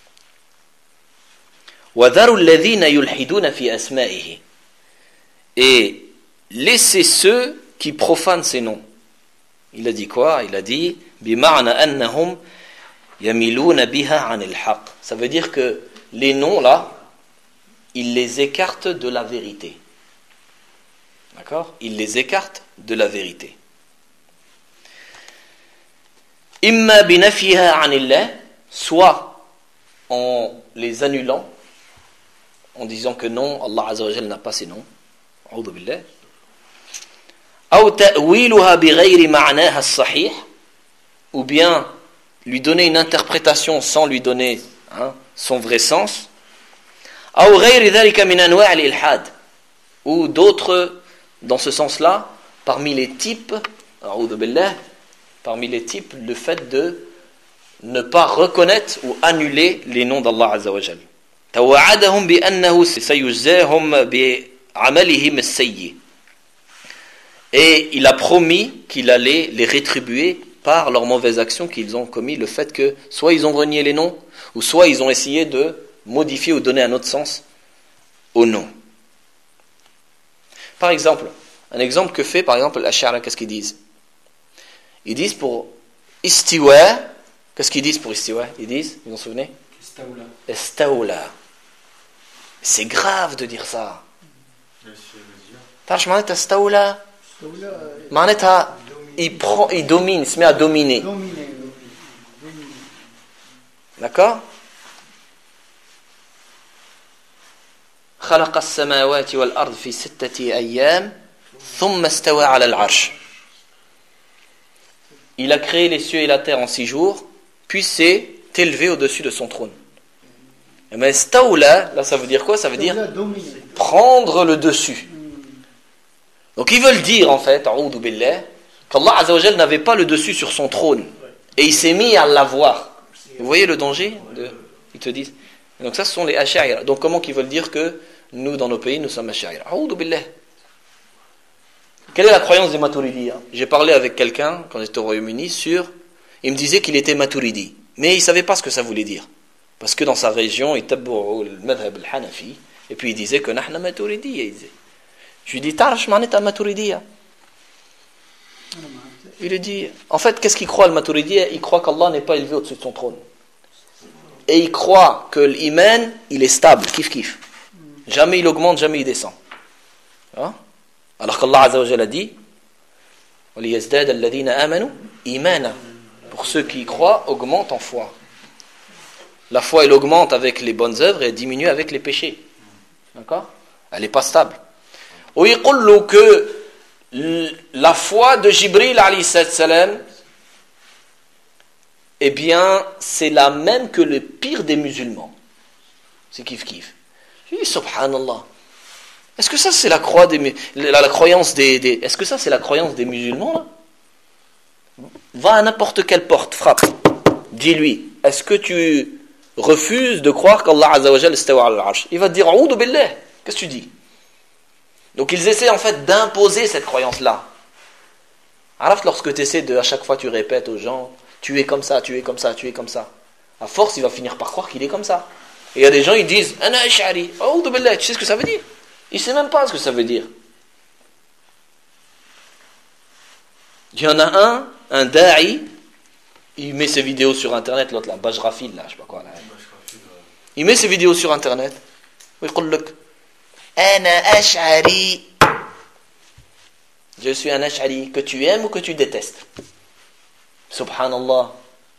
وَذَرُوا الَّذِينَ يُلْحِدُونَ فِي أَسْمَائِهِ. Et laissez ceux qui profanent ses noms. Il a dit quoi ? Il a dit بِمَعْنَ أَنَّهُمْ يَمِلُونَ بِهَا عَنِ الْحَقِّ. Ça veut dire que les noms là, ils les écartent de la vérité. D'accord ? Ils les écartent de la vérité. إِمَّا بِنَفِيهَا عَنِ اللَّهِ. Soit en les annulant, en disant que non, Allah Azza wa Jalla n'a pas ces noms. A'udhu billah. أو تأويلها بغير معناها الصحيح. Ou bien lui donner une interprétation sans lui donner hein, son vrai sens. أو غير ذلك من أنواع الإلحاد. Ou d'autres dans ce sens-là, parmi les types, أعوذ بالله, parmi les types, le fait de ne pas reconnaître ou annuler les noms d'Allah Azza wa Jalla. توعدهم بأنه سيجزاهم بعملهم السيء. Et il a promis qu'il allait les rétribuer par leurs mauvaises actions qu'ils ont commis, le fait que soit ils ont renié les noms, ou soit ils ont essayé de modifier ou donner un autre sens au nom. Par exemple, un exemple que fait par exemple l'Ash'ari, qu'est-ce qu'ils disent? Ils disent pour istiwa, qu'est-ce qu'ils disent pour istiwa? Ils disent, vous vous en souvenez? Istawla. Istawla. C'est grave de dire ça. تعرف معناتها استولى؟ معناتها il prend, il domine, il se met à dominer. D'accord? خلق السماوات والأرض في ستة أيام ثم استوى على العرش. Il a créé les cieux et la terre en six jours, puis s'est élevé au-dessus de son trône. Mais stawla, là ça veut dire quoi? Ça veut dire prendre le dessus. Donc ils veulent dire en fait, a'oudou billah, qu'Allah Azza wa Jal n'avait pas le dessus sur son trône. Et il s'est mis à l'avoir. Vous voyez le danger de... Ils te disent. Donc ça ce sont les Ash'ari. Donc comment qu'ils veulent dire que nous dans nos pays nous sommes Ash'ari? A'oudou billah. Quelle est la croyance des Maturidi? J'ai parlé avec quelqu'un quand j'étais au Royaume-Uni sur... Il me disait qu'il était Maturidi. Mais il ne savait pas ce que ça voulait dire. Parce que dans sa région, il tabourou le madhab al-Hanafi. Et puis il disait que nahna Maturidi. Il disait. Je lui dis, ta'raf manita Maturidiya. Il lui dit, en fait, qu'est-ce qu'il croit le Maturidiya? Il croit qu'Allah n'est pas élevé au-dessus de son trône. Et il croit que l'iman, il est stable, kif kif. Jamais il augmente, jamais il descend. Hein? Alors qu'Allah Azza wa Jalla a dit, وَلِيَزْدَادَ الَّذِينَ آمَنُوا إِيمَانًا. Pour ceux qui y croient, augmente en foi. La foi, elle augmente avec les bonnes œuvres et elle diminue avec les péchés. D'accord? Elle n'est pas stable. Ou il dit que la foi de Jibril alayhi salam, eh bien, c'est la même que le pire des musulmans. C'est kiff kiff. Je dis, subhanallah. Est-ce que ça c'est la croix des la, la croyance des, des est-ce que ça c'est la croyance des musulmans là? Va à n'importe quelle porte, frappe. Dis-lui, est-ce que tu refuses de croire qu'Allah Azza wa Jalla istawa ala al-arsh? Il va te dire a'oudou billah. Qu'est-ce que tu dis? Donc ils essaient en fait d'imposer cette croyance-là. Alors lorsque tu essaies de, à chaque fois tu répètes aux gens, tu es comme ça, tu es comme ça, tu es comme ça. À force, il va finir par croire qu'il est comme ça. Et il y a des gens, ils disent, Ana Ash'ari, a'oudou billah, tu sais ce que ça veut dire? Il ne sait même pas ce que ça veut dire. Il y en a un, un da'i, il met ses vidéos sur internet, l'autre là, Bajrafil, là, je sais pas quoi. Là. Il met ses vidéos sur internet. Il dit, Ana Ash'ari. Je suis un Ash'ari, que tu aimes ou que tu détestes. Subhanallah.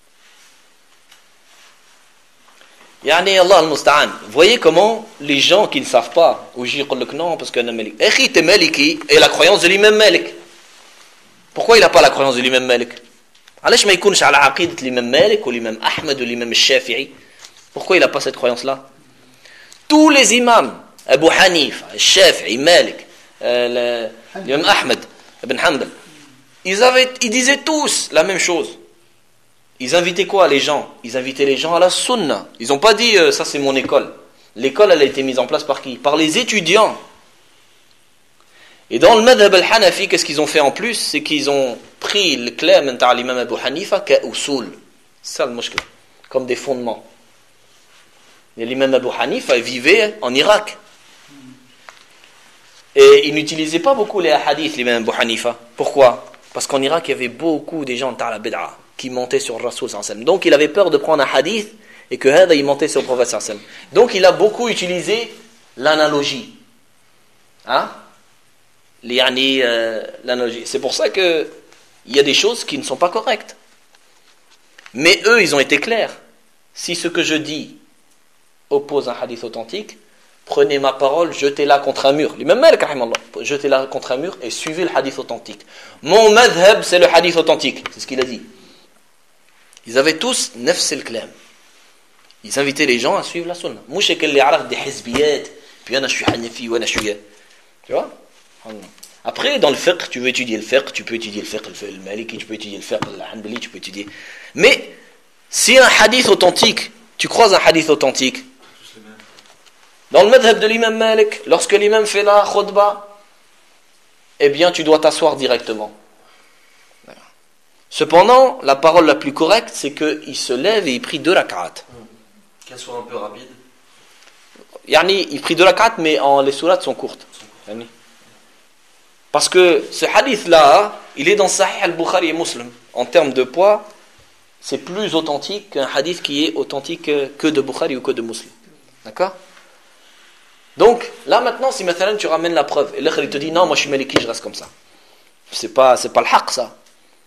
Yani Allah al-Musta'an. Vous voyez comment les gens qui ne savent pas, ou j'y dis non, parce qu'un Malik. Ekhi, t'es Maliki, et la croyance de l'imam Malik. Pourquoi il n'a pas la croyance de l'imam Malik? علاش ما يكونش على عقيدة l'imam Malik ou l'imam Ahmed ou l'imam Shafi'i? Pourquoi il n'a pas cette croyance-là? Tous les imams, Abu Hanifa, Shafi'i, Malik, euh, l'imam Ahmed, Ibn Hanbal, ils, avaient, ils disaient tous la même chose. Ils invitaient quoi les gens? Ils invitaient les gens à la sunna. Ils n'ont pas dit euh, ça c'est mon école. L'école elle a été mise en place par qui? Par les étudiants. Et dans le madhab al-Hanafi, qu'est-ce qu'ils ont fait en plus? C'est qu'ils ont pris le claim de l'imam Abu Hanifa ka usul. C'est ça le mushkil. Comme des fondements. Et l'imam Abu Hanifa vivait en Irak. Et il n'utilisait pas beaucoup les hadiths, l'imam Abu Hanifa. Pourquoi? Parce qu'en Irak, il y avait beaucoup de gens de la bid'a qui montaient sur le Rasoul sallallahu alayhi wa sallam. Donc il avait peur de prendre un hadith et que hada il montait sur le prophète sallallahu alayhi wa sallam. Donc il a beaucoup utilisé l'analogie. Hein? L'yani, euh, l'analogie. C'est pour ça que il y a des choses qui ne sont pas correctes. Mais eux, ils ont été clairs. Si ce que je dis oppose un hadith authentique, prenez ma parole, jetez-la contre un mur. L'imam Malik, jetez-la contre un mur et suivez le hadith authentique. Mon madhab, c'est le hadith authentique. C'est ce qu'il a dit. Ils avaient tous nafs al-kalam. Ils invitaient les gens à suivre la sunna. Mouche qu'elle les araf des hizbiyat, puis ana je suis hanafi ou ana je suis. Tu vois? Après, dans le fiqh, tu veux étudier le fiqh, tu peux étudier le fiqh, le maliki, tu peux étudier le fiqh, le hanbali, tu peux étudier. Mais si un hadith authentique, tu croises un hadith authentique, Dans le madhab de l'imam Malik, lorsque l'imam fait la khutbah, eh bien tu dois t'asseoir directement. Cependant, la parole la plus correcte, c'est qu'il se lève et il prie deux rak'at. Qu'elle soit un peu rapide. Yani, il prie deux rak'at, mais en, les sourates sont courtes. Parce que ce hadith-là, il est dans Sahih al-Bukhari et Muslim. En termes de poids, c'est plus authentique qu'un hadith qui est authentique que de Bukhari ou que de Muslim. D'accord? Donc, là maintenant, si maintenant tu ramènes la preuve, et l'autre il te dit non, moi je suis maliki, je reste comme ça. C'est pas, c'est pas le haqq ça.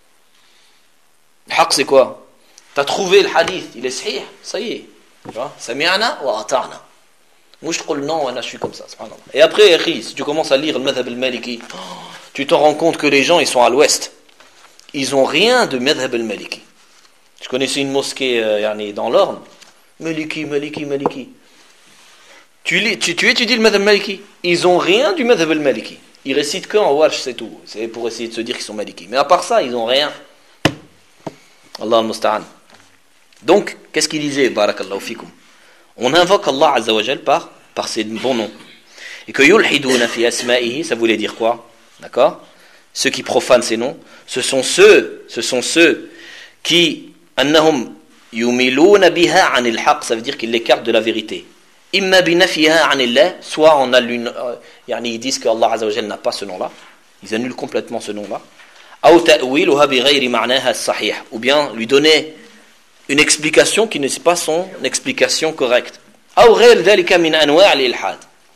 Le haqq c'est quoi? Tu as trouvé le hadith, il est sahih, ça y est. Tu vois? Sami'ana wa ata'na. Moi je te dis non, je suis comme ça. Et après, si tu commences à lire le madhab al-maliki, tu te rends compte que les gens ils sont à l'ouest. Ils n'ont rien de madhab al-maliki. Je connaissais une mosquée euh, dans l'Orne. Maliki, maliki, maliki. Tu, tu, tu étudies le madhab maliki. Ils n'ont rien du madhab al-maliki. Ils récitent que en warsh, c'est tout. C'est pour essayer de se dire qu'ils sont maliki. Mais à part ça, ils n'ont rien. Allah al-musta'an. Donc, qu'est-ce qu'il disait? Barakallahu fikum. On invoque Allah Azza wa Jal par, par ses bons noms. Et que yulhiduna fi asma'ihi, ça voulait dire quoi? D'accord? Ceux qui profanent ces noms, ce sont ceux, ce sont ceux qui, annahum yumiluna biha anil haqq, ça veut dire qu'ils l'écartent de la vérité. Imma binafiha anillah, soit on a l'une, euh, yani ils disent que Allah Azza wa Jal n'a pas ce nom-là, ils annulent complètement ce nom-là. Aw ta'wiluha bighayri ma'naha as-sahih, ou bien lui donner une explication qui n'est pas son explication correcte. أو غير ذلك من أنواع الإلحاد.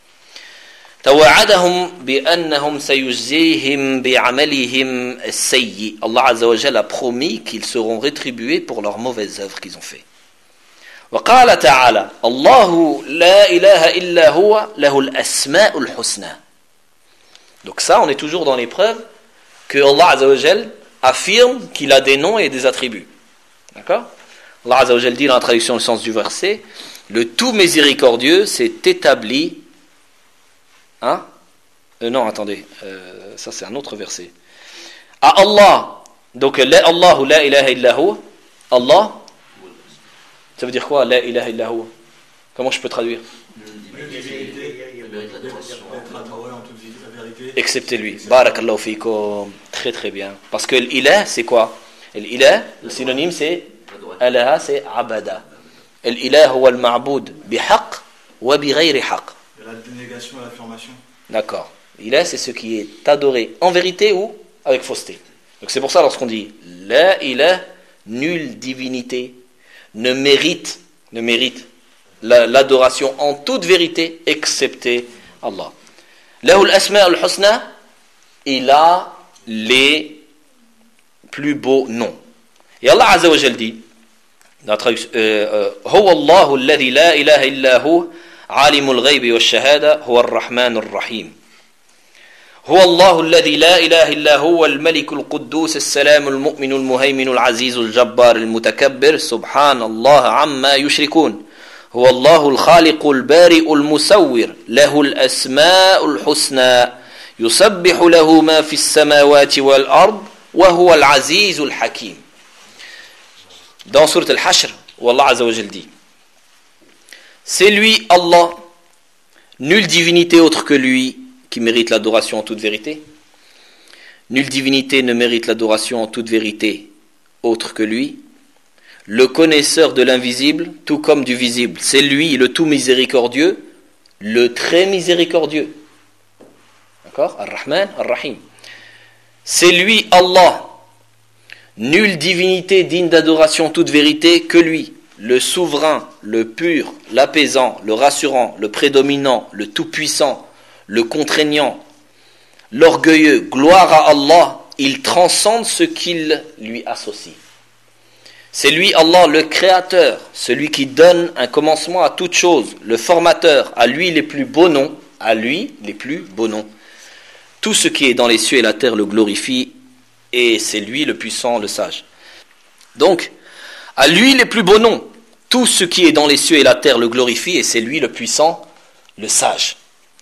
توعدهم بأنهم سيجزيهم بعملهم السيء. Allah Azza wa Jalla a promis qu'ils seront rétribués pour leurs mauvaises œuvres qu'ils ont fait. وقال تعالى الله لا إله إلا هو له الأسماء الحسنى. Donc ça, on est toujours dans l'épreuve que Allah Azza wa Jalla affirme qu'il a des noms et des attributs. D'accord? Allah Azza wa Jalla dit dans la traduction le sens du verset, le tout miséricordieux s'est établi. Hein? Euh, non, attendez, euh, ça c'est un autre verset. À Allah, donc la Allahu la ilaha illahu, Allah, ça veut dire quoi? La ilaha illahu. Comment je peux traduire? Excepté lui. Barakallahu fikum. Très très bien. Parce que l'ilah c'est quoi? L'ilah, le synonyme c'est alaha, c'est abada. L'ilah huwa al-ma'boud bihaq wa bighayri haq. La dénégation et l'affirmation. D'accord. L'ilah c'est ce qui est adoré en vérité ou avec fausseté. Donc c'est pour ça lorsqu'on dit la ilah, nulle divinité ne mérite, ne mérite la, l'adoration en toute vérité excepté Allah. Lahu al-asma' al-husna, il a les plus beaux noms. Et Allah Azza wa Jalla dit dans la traduction, huwa Allahu alladhi la ilaha illa hu alimul ghaybi wash shahada huwa ar-rahmanur rahim. هو الله الذي لا إله إلا هو الملك القدوس السلام المؤمن المهيمن العزيز الجبار المتكبر سبحان الله عما يشركون هو الله الخالق البارئ المصور له الأسماء الحسنى يسبح له ما في السماوات والأرض وهو العزيز الحكيم. Dans Sourate Al-Hashr, où Allah Azza wa Jal dit, c'est lui Allah, nulle divinité autre que lui qui mérite l'adoration en toute vérité. Nulle divinité ne mérite l'adoration en toute vérité autre que lui. Le connaisseur de l'invisible, tout comme du visible. C'est lui, le tout miséricordieux, le très miséricordieux. D'accord? Ar-Rahman, Ar-Rahim. C'est lui, Allah. Nulle divinité digne d'adoration en toute vérité que lui. Le souverain, le pur, l'apaisant, le rassurant, le prédominant, le tout-puissant, le contraignant, l'orgueilleux, gloire à Allah, il transcende ce qu'il lui associe. C'est lui Allah le créateur, celui qui donne un commencement à toute chose, le formateur, à lui les plus beaux noms, à lui les plus beaux noms. Tout ce qui est dans les cieux et la terre le glorifie, et c'est lui le puissant, le sage. Donc, à lui les plus beaux noms, tout ce qui est dans les cieux et la terre le glorifie, et c'est lui le puissant, le sage.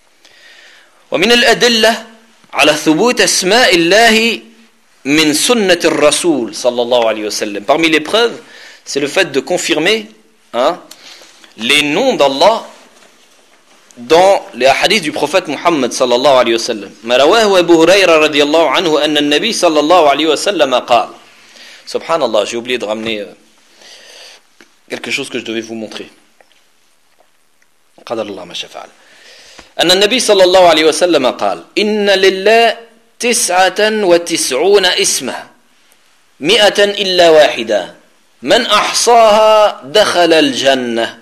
ومن الأدلة على ثبوت أسماء الله من سنة الرسول صلى الله عليه وسلم. Parmi les preuves, c'est le fait de confirmer hein, les noms d'Allah dans les hadiths du prophète Muhammad sallallahu alayhi wa sallam. Ma rawahu Abu Hurayra radiyallahu anhu anna an-nabi sallallahu alayhi wa sallam qala. Subhanallah, j'ai oublié de ramener euh, quelque chose que je devais vous montrer. قدر الله ما شاء فعل. أن النبي صلى الله عليه وسلم قال: إن لله تسعة وتسعون اسما مئة إلا واحدة من أحصاها دخل الجنة.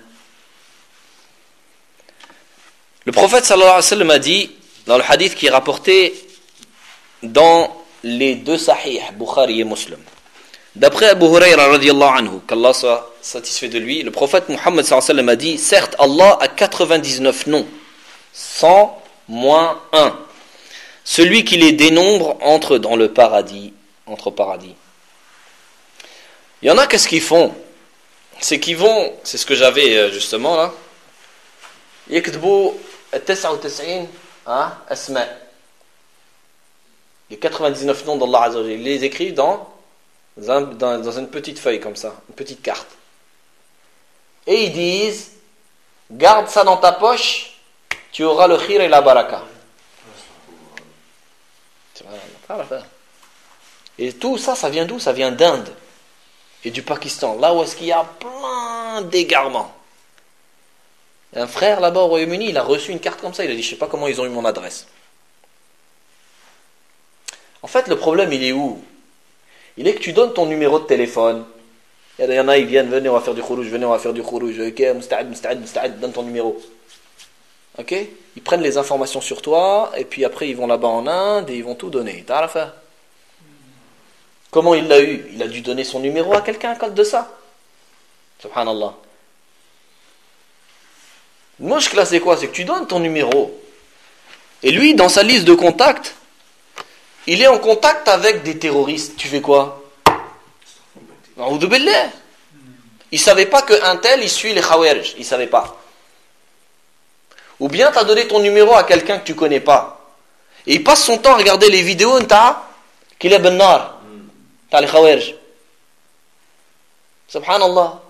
Le prophète sallallahu alayhi wa sallam a dit dans le hadith qui est rapporté dans les deux sahih, Bukhari et Muslim, d'après Abu Hurayra radiyallahu anhu, qu'Allah soit satisfait de lui, le prophète Muhammad sallallahu alayhi wa sallam a dit: certes, Allah a quatre-vingt-dix-neuf noms, cent moins un. Celui qui les dénombre entre dans le paradis, entre au paradis. Il y en a, qu'est-ce qu'ils font? C'est qu'ils vont, c'est ce que j'avais justement là, يكتبوا التسعة وتسعين أسماء, les quatre-vingt-dix-neuf noms d'Allah Azza wa Jalla, ils les écrivent dans Dans, dans, dans une petite feuille comme ça, une petite carte. Et ils disent: garde ça dans ta poche, tu auras le khir et la baraka. Et tout ça, ça vient d'où? Ça vient d'Inde et du Pakistan, là où est-ce qu'il y a plein d'égarements. Un frère là-bas au Royaume-Uni, il a reçu une carte comme ça, il a dit: je sais pas comment ils ont eu mon adresse. En fait, le problème, il est où? Il est que tu donnes ton numéro de téléphone. Il y en a, ils viennent, venez, on va faire du khourouj, venez, on va faire du khourouj. Ok, musta'ad, musta'ad, musta'ad, donne ton numéro. Ok? Ils prennent les informations sur toi, et puis après, ils vont là-bas en Inde, et ils vont tout donner. T'as à la fin. Comment il l'a eu? Il a dû donner son numéro à quelqu'un à cause de ça. Subhanallah. Moi, je classe, c'est quoi? C'est que tu donnes ton numéro. Et lui, dans sa liste de contacts, il est en contact avec des terroristes. Tu fais quoi? A'oudhu billah. Il ne savait pas qu'un tel, il suit les khawarij. Il ne savait pas. Ou bien tu as donné ton numéro à quelqu'un que tu ne connais pas. Et il passe son temps à regarder les vidéos qu'il est ben nar. T'as les khawarij. Subhanallah.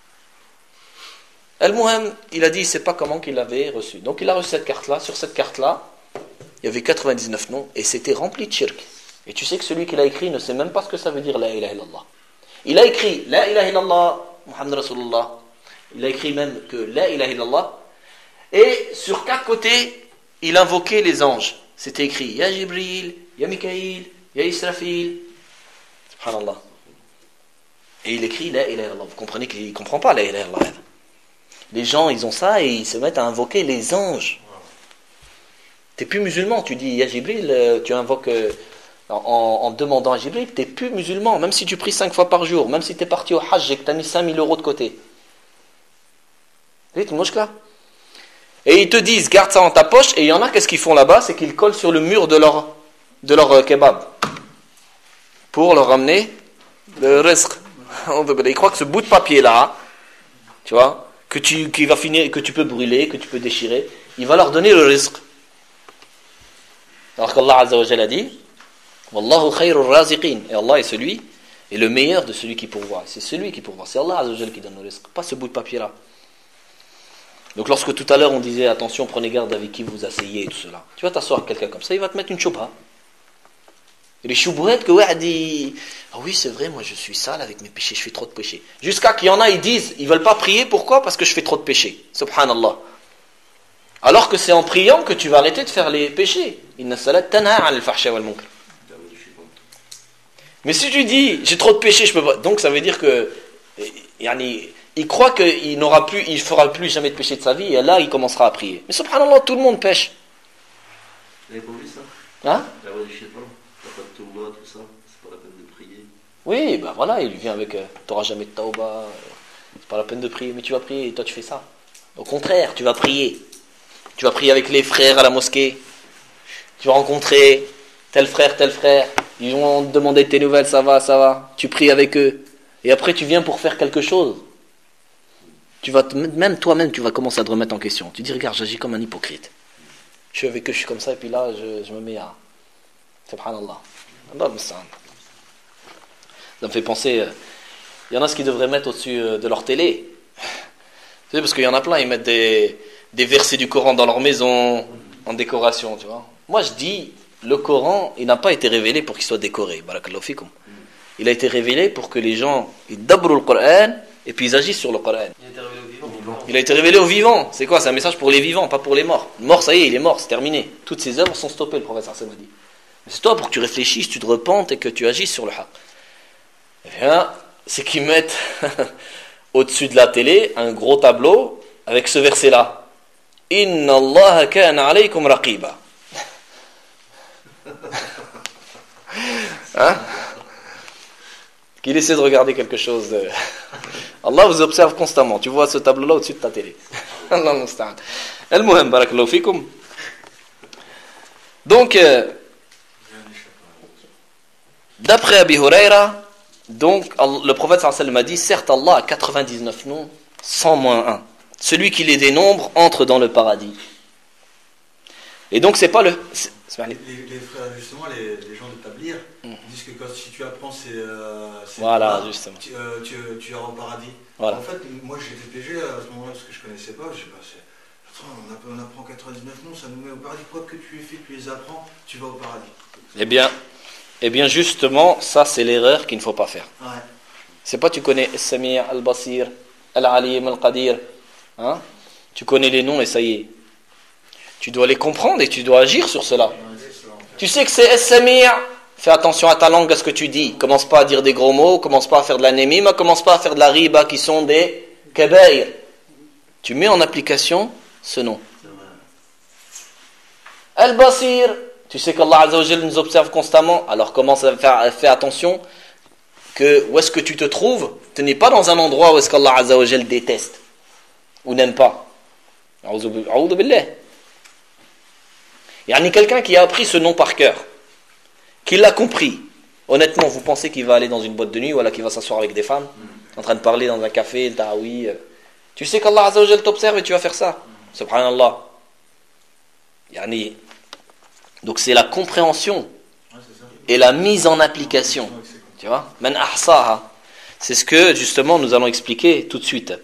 Al-Muham, il a dit, il ne sait pas comment qu'il l'avait reçu. Donc il a reçu cette carte-là. Sur cette carte-là, il y avait quatre-vingt-dix-neuf noms et c'était rempli de shirk. Et tu sais que celui qui l'a écrit ne sait même pas ce que ça veut dire la ilaha illallah. Il a écrit la ilaha illallah, Muhammad Rasulullah. Il a écrit même que la ilaha illallah. Et sur quatre côtés, il invoquait les anges. C'était écrit Ya Jibril, Ya Mikaïl, Ya Israfil. Subhanallah. Et il écrit la ilaha illallah. Vous comprenez qu'il ne comprend pas la ilaha illallah. Les gens, ils ont ça et ils se mettent à invoquer les anges. Tu n'es plus musulman, tu dis Ya Jibril, tu invoques en, en demandant à Jibril, tu n'es plus musulman, même si tu pries cinq fois par jour, même si tu es parti au Hajj et que tu as mis cinq mille euros de côté. Et ils te disent, garde ça dans ta poche, et il y en a, qu'est-ce qu'ils font là-bas? C'est qu'ils collent sur le mur de leur, de leur kebab pour leur ramener le rizq. Ils croient que ce bout de papier-là, tu vois, que tu, qui va finir, que tu peux brûler, que tu peux déchirer, il va leur donner le rizq. Alors qu'Allah Azza wa Jalla dit Wallahu khayrul raziqin, et Allah est celui, est le meilleur de celui qui pourvoit. C'est celui qui pourvoit. C'est Allah Azza wa Jalla qui donne le rizq, pas ce bout de papier là. Donc lorsque tout à l'heure on disait attention, prenez garde avec qui vous vous asseyez et tout cela, tu vas t'asseoir avec quelqu'un comme ça, il va te mettre une choubha. Et les choubouettes que ouais, elle dit ah oui c'est vrai, moi je suis sale avec mes péchés, je fais trop de péchés. Jusqu'à qu'il y en a, ils disent, ils veulent pas prier, pourquoi? Parce que je fais trop de péchés. Subhanallah. Alors que c'est en priant que tu vas arrêter de faire les péchés. Inna salat tanha 'anil fahsha wal munkar. Mais si tu dis j'ai trop de péchés, je peux pas. Donc ça veut dire que yani, il croit qu'il n'aura plus, il fera plus jamais de péché de sa vie, et là il commencera à prier. Mais subhanallah, tout le monde pêche. Vous n'avez pas vu ça? Hein? La voix du shaitan, t'as pas de tauba, tout ça, c'est pas la peine de prier. Oui, ben voilà, il vient avec euh, t'auras jamais de tauba, euh, c'est pas la peine de prier, mais tu vas prier, et toi tu fais ça. Au contraire, tu vas prier. Tu vas prier avec les frères à la mosquée. Tu vas rencontrer tel frère, tel frère. Ils vont te demander tes nouvelles, ça va, ça va. Tu pries avec eux. Et après, tu viens pour faire quelque chose. Tu vas te, même toi-même, tu vas commencer à te remettre en question. Tu dis, regarde, j'agis comme un hypocrite. Je suis avec eux, je suis comme ça, et puis là, je, je me mets à... Subhanallah. Allah ça me fait penser... Il euh, y en a ce qu'ils devraient mettre au-dessus euh, de leur télé. Tu sais, parce qu'il y en a plein, ils mettent des... des versets du Coran dans leur maison, en décoration, tu vois. Moi, je dis, le Coran, il n'a pas été révélé pour qu'il soit décoré. Barakallahu fikum. Il a été révélé pour que les gens, ils dabrou le Coran, et puis ils agissent sur le Coran. Il a été révélé aux vivants. Il a été révélé aux vivants. C'est quoi? C'est un message pour les vivants, pas pour les morts. Le mort, ça y est, il est mort, c'est terminé. Toutes ses œuvres sont stoppées, le prophète sallallahu alayhi wa sallam a dit. C'est toi pour que tu réfléchisses, tu te repentes et que tu agisses sur le haq. Eh bien, c'est qu'ils mettent au-dessus de la télé un gros tableau avec ce verset-là. Inna Allah kana alaykum raqiba. Hein? Qu'il essaie de regarder quelque chose. De... Allah vous observe constamment. Tu vois ce tableau-là au-dessus de ta télé. Allah musta'an. Al-muhim, barakallahu fikum. Donc, euh, d'après Abi Huraira, donc, le prophète sallallahu alayhi wa sallam a dit, certes Allah a quatre-vingt-dix-neuf noms, cent moins un. Celui qui les dénombre entre dans le paradis. Et donc, c'est pas le... C'est, c'est les, les frères, justement, les, les gens de Tablir, mm. disent que quand, si tu apprends ces... Euh, ces voilà, plats, justement. Tu, euh, tu, tu iras au paradis. Voilà. En fait, moi, j'étais piégé à ce moment-là, parce que je connaissais pas, je sais pas, c'est... On apprend quatre-vingt-dix-neuf noms, ça nous met au paradis. Quoi que tu aies fait, tu les apprends, tu vas au paradis. Eh bien, eh bien justement, ça c'est l'erreur qu'il ne faut pas faire. Ouais. C'est pas tu connais As-Sami', Al-Basir, Al-Alim, Al-Qadir. Hein? Tu connais les noms et ça y est. Tu dois les comprendre et tu dois agir sur cela. Ouais, ça, en fait. Tu sais que c'est As-Sami'. Fais attention à ta langue, à ce que tu dis. Commence pas à dire des gros mots, commence pas à faire de la némima, commence pas à faire de la riba qui sont des kabaïr. Tu mets en application ce nom. Al-Basir, tu sais qu'Allah Azza wa Jalla nous observe constamment, alors commence à faire, fais attention que où est-ce que tu te trouves, tu n'es pas dans un endroit où est-ce qu'Allah Azza wa Jalla déteste ou n'aime pas. A'udhu billah. Il y a quelqu'un qui a appris ce nom par cœur, qui l'a compris. Honnêtement, vous pensez qu'il va aller dans une boîte de nuit ou alors qu'il va s'asseoir avec des femmes, en train de parler dans un café, le tahawi. Tu sais qu'Allah Azza wa Jalla t'observe et tu vas faire ça. Subhanallah. Yani, donc c'est la compréhension et la mise en application. Tu vois? Man ahsaha. C'est ce que justement nous allons expliquer tout de suite.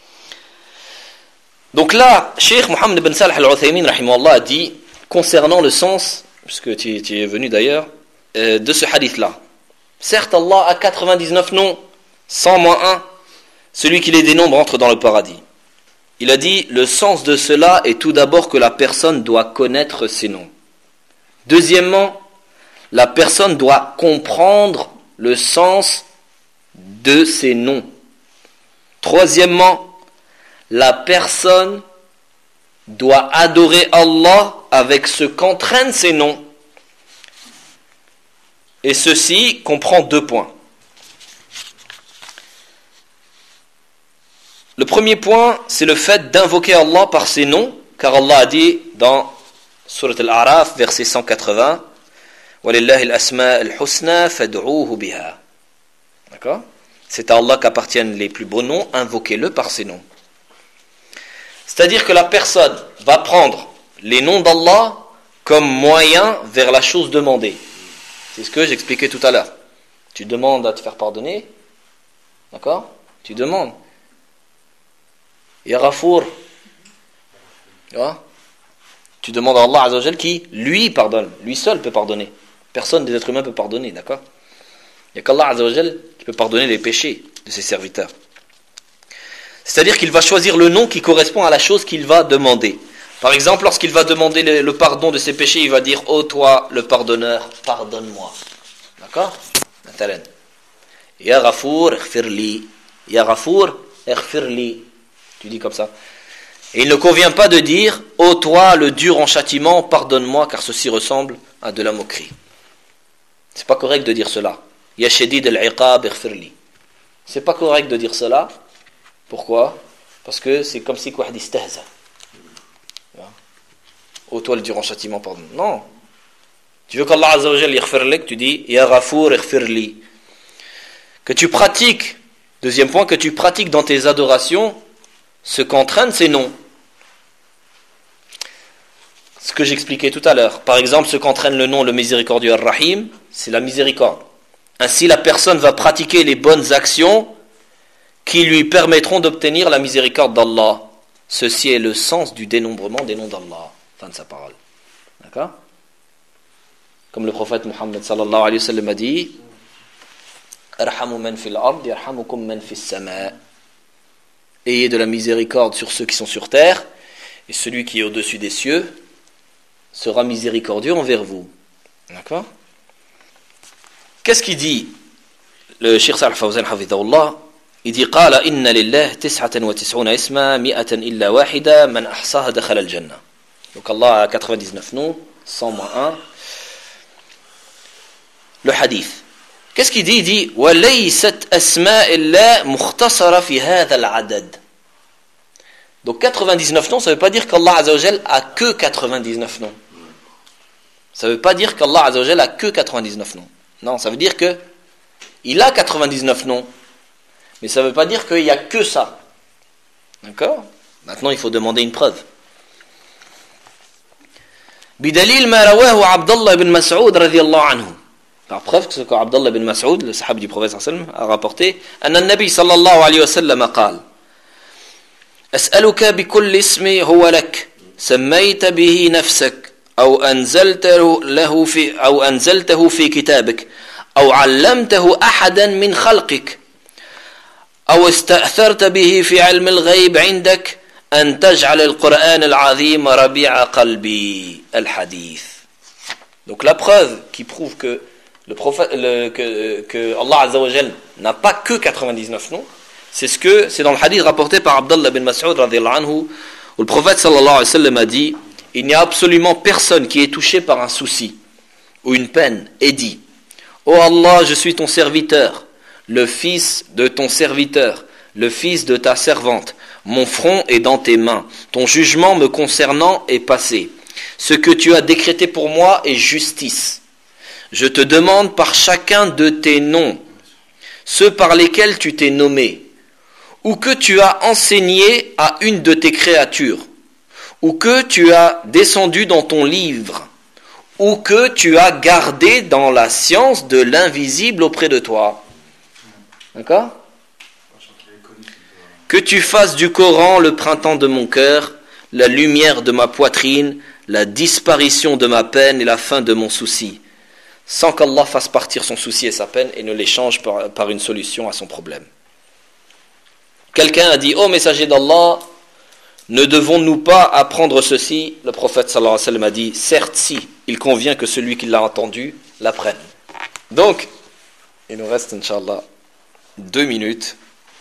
Donc là, Cheikh Mohammed ibn Salih al-Uthaymin rahimahullah a dit concernant le sens, puisque tu, tu es venu d'ailleurs, euh, de ce hadith-là. Certes, Allah a quatre-vingt-dix-neuf noms, cent moins un. Celui qui les dénombre entre dans le paradis. Il a dit, le sens de cela est tout d'abord que la personne doit connaître ses noms. Deuxièmement, la personne doit comprendre le sens de ses noms. Troisièmement, la personne doit adorer Allah avec ce qu'entraînent ses noms. Et ceci comprend deux points. Le premier point, c'est le fait d'invoquer Allah par ses noms, car Allah a dit dans Surat Al-A'raf, verset cent quatre-vingts, وَلِلَّهِ الْأَسْمَاءِ الْحُسْنَى فَادْعُوهُ بِهَا. D'accord? C'est à Allah qu'appartiennent les plus beaux noms, invoquez-le par ses noms. C'est-à-dire que la personne va prendre les noms d'Allah comme moyen vers la chose demandée. C'est ce que j'expliquais tout à l'heure. Tu demandes à te faire pardonner, d'accord? Tu demandes. Ya Ghafour, tu vois? Tu demandes à Allah Azza wa Jal qui, lui, pardonne. Lui seul peut pardonner. Personne des êtres humains peut pardonner, d'accord? Il n'y a qu'Allah Azza wa Jal qui peut pardonner les péchés de ses serviteurs. C'est-à-dire qu'il va choisir le nom qui correspond à la chose qu'il va demander. Par exemple, lorsqu'il va demander le, le pardon de ses péchés, il va dire « Ô toi, le pardonneur, pardonne-moi ». D'accord? Ya Ghafour, ighfirli. Ya Ghafour, ighfirli. Tu dis comme ça. Et il ne convient pas de dire « Ô toi, le dur en châtiment, pardonne-moi, car ceci ressemble à de la moquerie. » C'est pas correct de dire cela. « Ya shadid al-iqab, ighfirli. » C'est pas correct de dire cela. Pourquoi? Parce que c'est comme si quoi istahza. Ô toi, le dur en châtiment, pardonne. Non. Tu veux qu'Allah Azza wa Jal yaghfir lak, tu dis « Ya Ghafour, ighfirli. » Que tu pratiques, deuxième point, que tu pratiques dans tes adorations ce qu'entraînent ces noms. Ce que j'expliquais tout à l'heure. Par exemple, ce qu'entraîne le nom, le miséricordieux Ar-Rahim, c'est la miséricorde. Ainsi, la personne va pratiquer les bonnes actions qui lui permettront d'obtenir la miséricorde d'Allah Ceci est le sens du dénombrement des noms d'Allah. Fin de sa parole. D'accord? Comme le prophète Muhammad sallallahu alayhi wa sallam a dit, Arhamu man fil ard, yarhamukum man fis sama. Ayez de la miséricorde sur ceux qui sont sur terre, et celui qui est au-dessus des cieux sera miséricordieux envers vous. D'accord? Qu'est-ce qu'il dit le Cheikh Salih Fawzan hafidhahullah? Il dit قال إن لله تسعة وتسعون اسما مئة إلا واحدة من أحصاها دخل الجنة. Donc Allah a quatre-vingt-dix-neuf noms, cent moins un. Le hadith. Qu'est-ce qu'il dit? Il dit وَلَيْسَتْ أَسْمَاءِ اللَّهِ مُخْتَصَرَ فِي هَذَا الْعَدَدِ. Donc quatre-vingt-dix-neuf noms, ça ne veut pas dire qu'Allah Azza wa Jal a que quatre-vingt-dix-neuf noms. Ça ne veut pas dire qu'Allah Azza wa Jal a que quatre-vingt-dix-neuf noms. Non, ça veut dire que il a quatre-vingt-dix-neuf noms. Mais ça ne veut pas dire qu'il n'y a que ça. D'accord? Maintenant, il faut demander une preuve. Bidalil ma rawahu Abdullah ibn Mas'ud radiyallahu anhu. Par preuve que ce que Abdullah ibn Mas'ud, le sahab du prophète sallallahu alayhi wa sallam, a rapporté, أن النبي صلى الله عليه وسلم قال أسألك بكل اسم هو لك سميت به نفسك أو أنزلته له في أو أنزلته في كتابك أو علمته أحدا من خلقك أو استأثرت به في علم الغيب عندك أن تجعل القرآن العظيم ربيع قلبي الحديث. Donc la preuve qui prouve que le prophète, le, que, que Allah Azza wa Jal n'a pas que quatre-vingt-dix-neuf noms, c'est ce que c'est dans le hadith rapporté par Abdullah bin Mas'ud radiyallahu anhu, où le prophète sallallahu alayhi wa sallam a dit: il n'y a absolument personne qui est touché par un souci ou une peine et dit: ô Allah, je suis ton serviteur, le fils de ton serviteur, le fils de ta servante. Mon front est dans tes mains. Ton jugement me concernant est passé. Ce que tu as décrété pour moi est justice. Je te demande par chacun de tes noms, ceux par lesquels tu t'es nommé, ou que tu as enseigné à une de tes créatures, ou que tu as descendu dans ton livre, ou que tu as gardé dans la science de l'invisible auprès de toi. D'accord? Que tu fasses du Coran le printemps de mon cœur, la lumière de ma poitrine, la disparition de ma peine et la fin de mon souci, sans qu'Allah fasse partir son souci et sa peine et ne les change par, par une solution à son problème. Quelqu'un a dit: ô messager d'Allah, ne devons-nous pas apprendre ceci? Le prophète sallallahu alayhi wa sallam a dit: certes si, il convient que celui qui l'a entendu l'apprenne. Donc, il nous reste, Inch'Allah, deux minutes.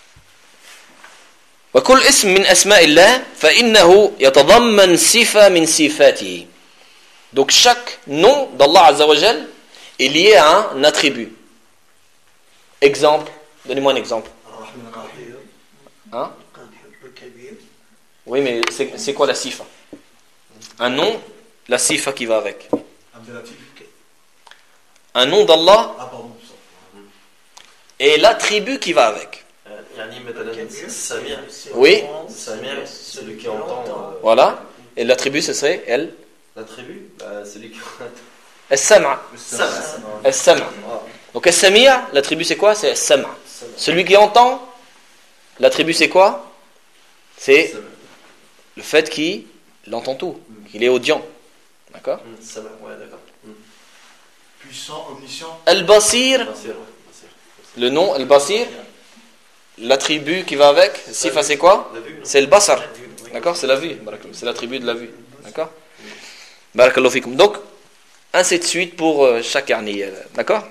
وكل اسم من أسماء الله فإنه يتضمن صفة من صفاته. Donc chaque nom d'Allah Azza wa Jal est lié à un attribut. Exemple, donnez-moi un exemple. Hein? Oui, mais c'est, c'est quoi la sifa? Un nom, la sifa qui va avec. Un nom d'Allah et l'attribut qui va avec. Oui. Celui qui entend. Voilà. Et l'attribut, ce serait elle. L'attribut, bah, celui qui entend. As-sam'a. As-sam'a. Donc as-sami'a, l'attribut c'est quoi? C'est as-sam'a. Celui qui entend, l'attribut c'est quoi? C'est le fait qu'il entend tout, qu'il est audient. D'accord? Ouais, d'accord. Puissant, omniscient. Al-Basir, le nom Al-Basir, l'attribut qui va avec, sifa c'est quoi? C'est le basar. D'accord? C'est la vue. C'est l'attribut de la vue. D'accord? Barakallahu fikum. Donc, ainsi de suite pour euh, chaque année. D'accord?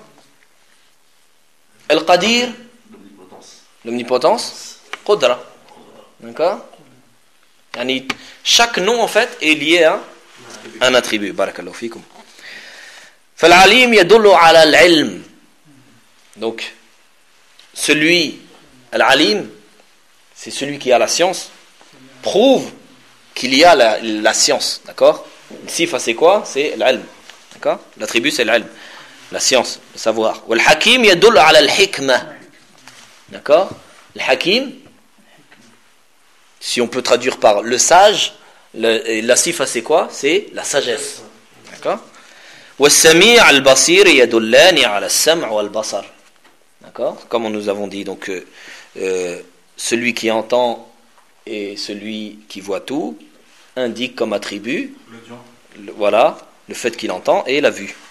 Al-Qadir, l'omnipotence. Qudra. D'accord? Yani, chaque nom en fait est lié à un attribut. Barakallahu fikum. Fal-alim yadullu ala al-ilm. Donc, celui, al-alim, c'est celui qui a la science, prouve qu'il y a la, la science. D'accord? Sifa c'est quoi? C'est l'ilm. D'accord? L'attribut c'est l'ilm, la science, le savoir. Wal hakim yadul ala al hikma. D'accord? Le hakim, si on peut traduire par le sage, le, la sifa c'est quoi? C'est la sagesse. D'accord? Wal sami' al basir yadullani ala al sam' wal basar. D'accord? Comme nous avons dit, donc euh, euh, celui qui entend et celui qui voit tout indique comme attribut L'audience. le, voilà, le fait qu'il entend et la vue.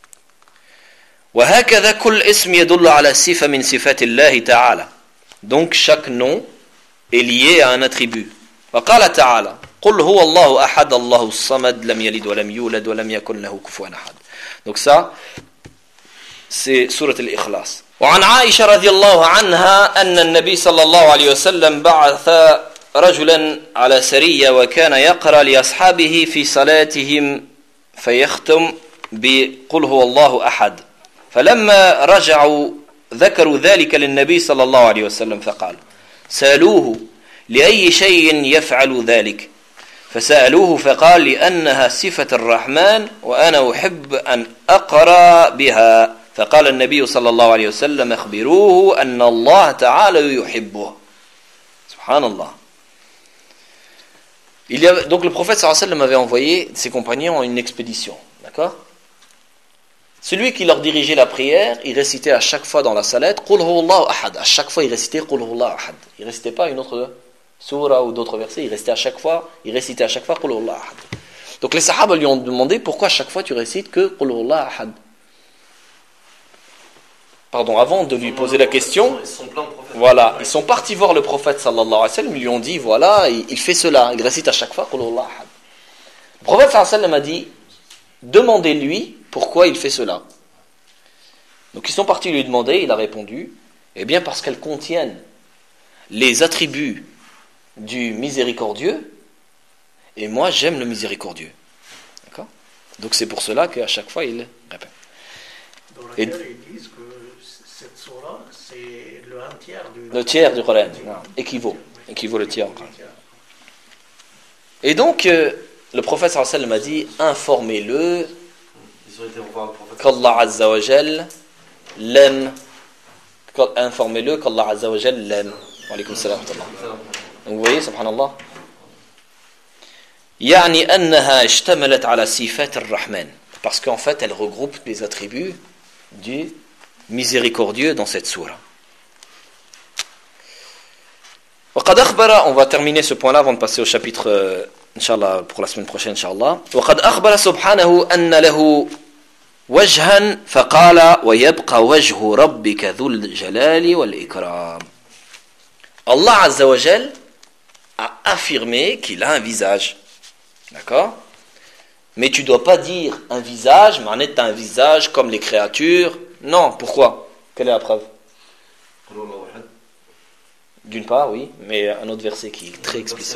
وهكذا كل اسم يدل على صفة من صفات الله تعالى. Donc chaque nom est lié à un attribut. وقال تعالى قل هو الله أحد الله الصمد لم يلد ولم يولد ولم يكن له كفوا أحد. Donc ça c'est سورة الإخلاص. وعن عائشة رضي الله عنها أن النبي صلى الله عليه وسلم بعث رجلا على سرية وكان يقرأ لأصحابه في صلاتهم فيختم بقل هو الله أحد. فلما رجعوا ذكروا ذلك للنبي صلى الله عليه وسلم فقال سألوه لأي شيء يفعل ذلك فسألوه فقال لأنها صفة الرحمن وأنا أحب أن أقرأ بها فقال النبي صلى الله عليه وسلم أخبروه أن الله تعالى يحبه. سبحان الله. Il y avait, donc le prophète sallallahu alayhi wa sallam avait envoyé ses compagnons en une expédition, d'accord? Celui qui leur dirigeait la prière, il récitait à chaque fois dans la salette Qul huwallahu ahad. À chaque fois, il récitait Qul huwallahu ahad. Il ne récitait pas une autre sourate ou d'autres versets, il restait à chaque fois, il récitait à chaque fois Qul huwallahu ahad. Donc les sahaba lui ont demandé pourquoi à chaque fois tu récites que Qul huwallahu ahad. Pardon, avant de lui poser la question, voilà, ils sont partis voir le prophète sallallahu alayhi wa sallam, ils lui ont dit voilà, il, il fait cela, il récite à chaque fois Qul huwallahu ahad. Le prophète sallallahu alayhi wa sallam a dit demandez-lui pourquoi il fait cela. Donc ils sont partis lui demander, il a répondu eh bien parce qu'elles contiennent les attributs du miséricordieux et moi j'aime le miséricordieux. D'accord? Donc c'est pour cela qu'à chaque fois il répète. Dans laquelle et... ils disent que cette surah c'est le un tiers du le tiers du Coran, équivaut, équivaut le tiers. Et donc euh, le prophète sallallahu alayhi wa sallam a dit informez-le qu'Allah Azza wa Jal l'aime, informez-le qu'Allah Azza wa Jal l'aime. Wa alaykum salam. Donc vous voyez, subhanallah, يعني أنها اشتملت على صفات الرحمن, parce qu'en fait elle regroupe les attributs du miséricordieux dans cette sourate. وقد أخبر, on va terminer ce point là avant de passer au chapitre Inch'Allah pour la semaine prochaine Inch'Allah. وقد أخبر سبحانه أن له وجها فقال ويبقى وجه ربك ذو الجلال والإكرام. Allah Azza wa Jal a affirmé qu'il a un visage. D'accord? Mais tu ne dois pas dire un visage, mais tu as un visage comme les créatures. Non, pourquoi? Quelle est la preuve? D'une part, oui, mais un autre verset qui est très explicite.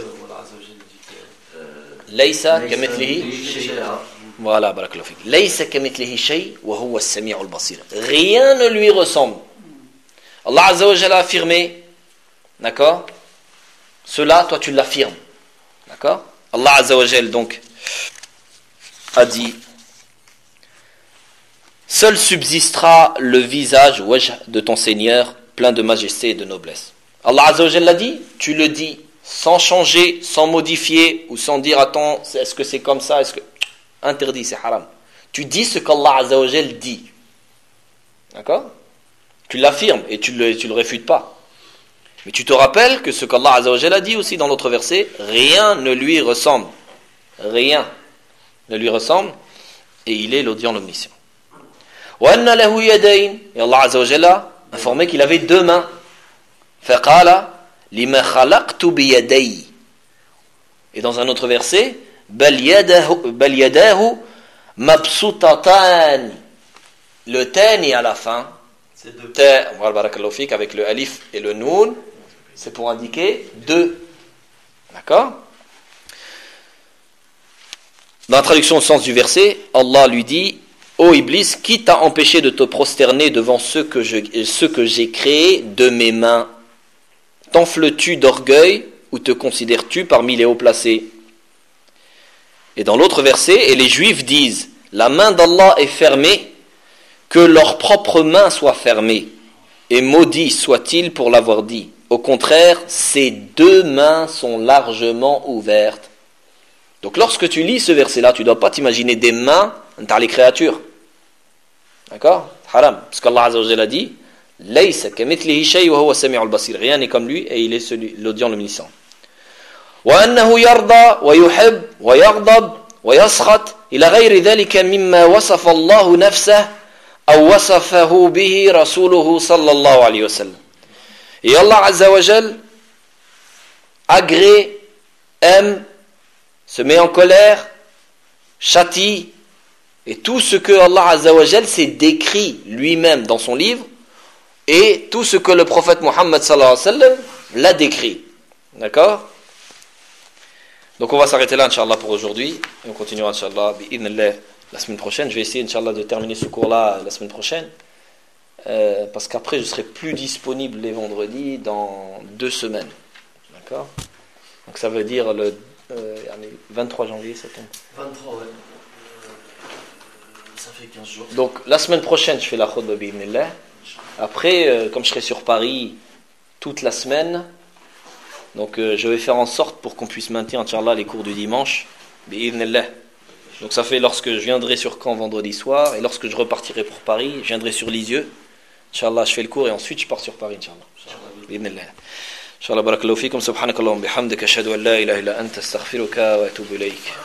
Laysa kamithlihi. Voilà, barakallahu fik. Laysa kamithlihi shay wa huwa as-sami'ul basir. Rien ne lui ressemble. Allah Azza wa Jalla a affirmé, d'accord? Cela, toi tu l'affirmes. D'accord? Allah Azza wa Jalla donc a dit seul subsistera le visage wajh de ton Seigneur plein de majesté et de noblesse. Allah Azza wa Jalla l'a dit, tu le dis sans changer, sans modifier ou sans dire attends, est-ce que c'est comme ça, est-ce que interdit, c'est haram. Tu dis ce qu'Allah Azza wa Jalla dit. D'accord? Tu l'affirmes et tu le, tu le réfutes pas. Mais tu te rappelles que ce qu'Allah Azza wa Jalla a dit aussi dans l'autre verset, rien ne lui ressemble. Rien ne lui ressemble et il est l'audient, l'omniscient. Wa anna lahu yadayn, et Allah Azza wa Jalla a informé qu'il avait deux mains. Faqala lima khalaqtu bi yaday. Et dans un autre verset, bal yadahu bal yadahu mabsutatan. Le tani à la fin, c'est deux. Ta, barakallahu fik, avec le alif et le noun, c'est pour indiquer deux. D'accord? Dans la traduction au sens du verset, Allah lui dit: ô Iblis, qui t'a empêché de te prosterner devant ceux que, je, ceux que j'ai créés de mes mains? T'enfles-tu d'orgueil ou te considères-tu parmi les hauts placés? Et dans l'autre verset, et les Juifs disent: la main d'Allah est fermée, que leur propre main soit fermée, et maudit soit-il pour l'avoir dit. Au contraire, ses deux mains sont largement ouvertes. Donc lorsque tu lis ce verset-là, tu ne dois pas t'imaginer des mains dans les créatures. D'accord? Haram. Parce qu'Allah Azza wa Jalla dit: Laysa kamithlihi shay wa huwa as-sami'ul basir. Rien n'est comme lui et il est celui, l'audient, l'omniscient. وأنه يرضى ويحب ويغضب ويسخط إلى غير ذلك مما وصف الله نفسه أو وصفه به رسوله صلى الله عليه وسلم. Et Allah Azza wa Jal agrée, aime, se met en colère, châtie, et tout ce que Allah Azza wa Jal s'est décrit lui-même dans son livre, et tout ce que le prophète Muhammad sallallahu alayhi wa sallam l'a décrit. D'accord? Donc on va s'arrêter là, Inch'Allah, pour aujourd'hui, et on continuera, Inch'Allah, bi'idhnillah, la semaine prochaine. Je vais essayer, Inch'Allah, de terminer ce cours-là la semaine prochaine, euh, parce qu'après je serai plus disponible les vendredis dans deux semaines. D'accord? Donc ça veut dire le euh, vingt-trois janvier, ça tombe. vingt-trois, ouais. Ça fait quinze jours. Donc la semaine prochaine, je fais la khutba bi'idhnillah. Après, euh, comme je serai sur Paris toute la semaine, donc euh, je vais faire en sorte pour qu'on puisse maintenir, Inch'Allah, les cours du dimanche, bi'idhnillah. Donc ça fait lorsque je viendrai sur Caen vendredi soir, et lorsque je repartirai pour Paris, je viendrai sur Lisieux. Inch'Allah, je fais le cours, et ensuite je pars sur Paris, Inch'Allah. Bi'idhnillah. Inch'Allah, barakallahu fikum, subhanakallahum bihamdika, ashhadu an la ilaha illa anta, astaghfiruka wa atubu ilayk.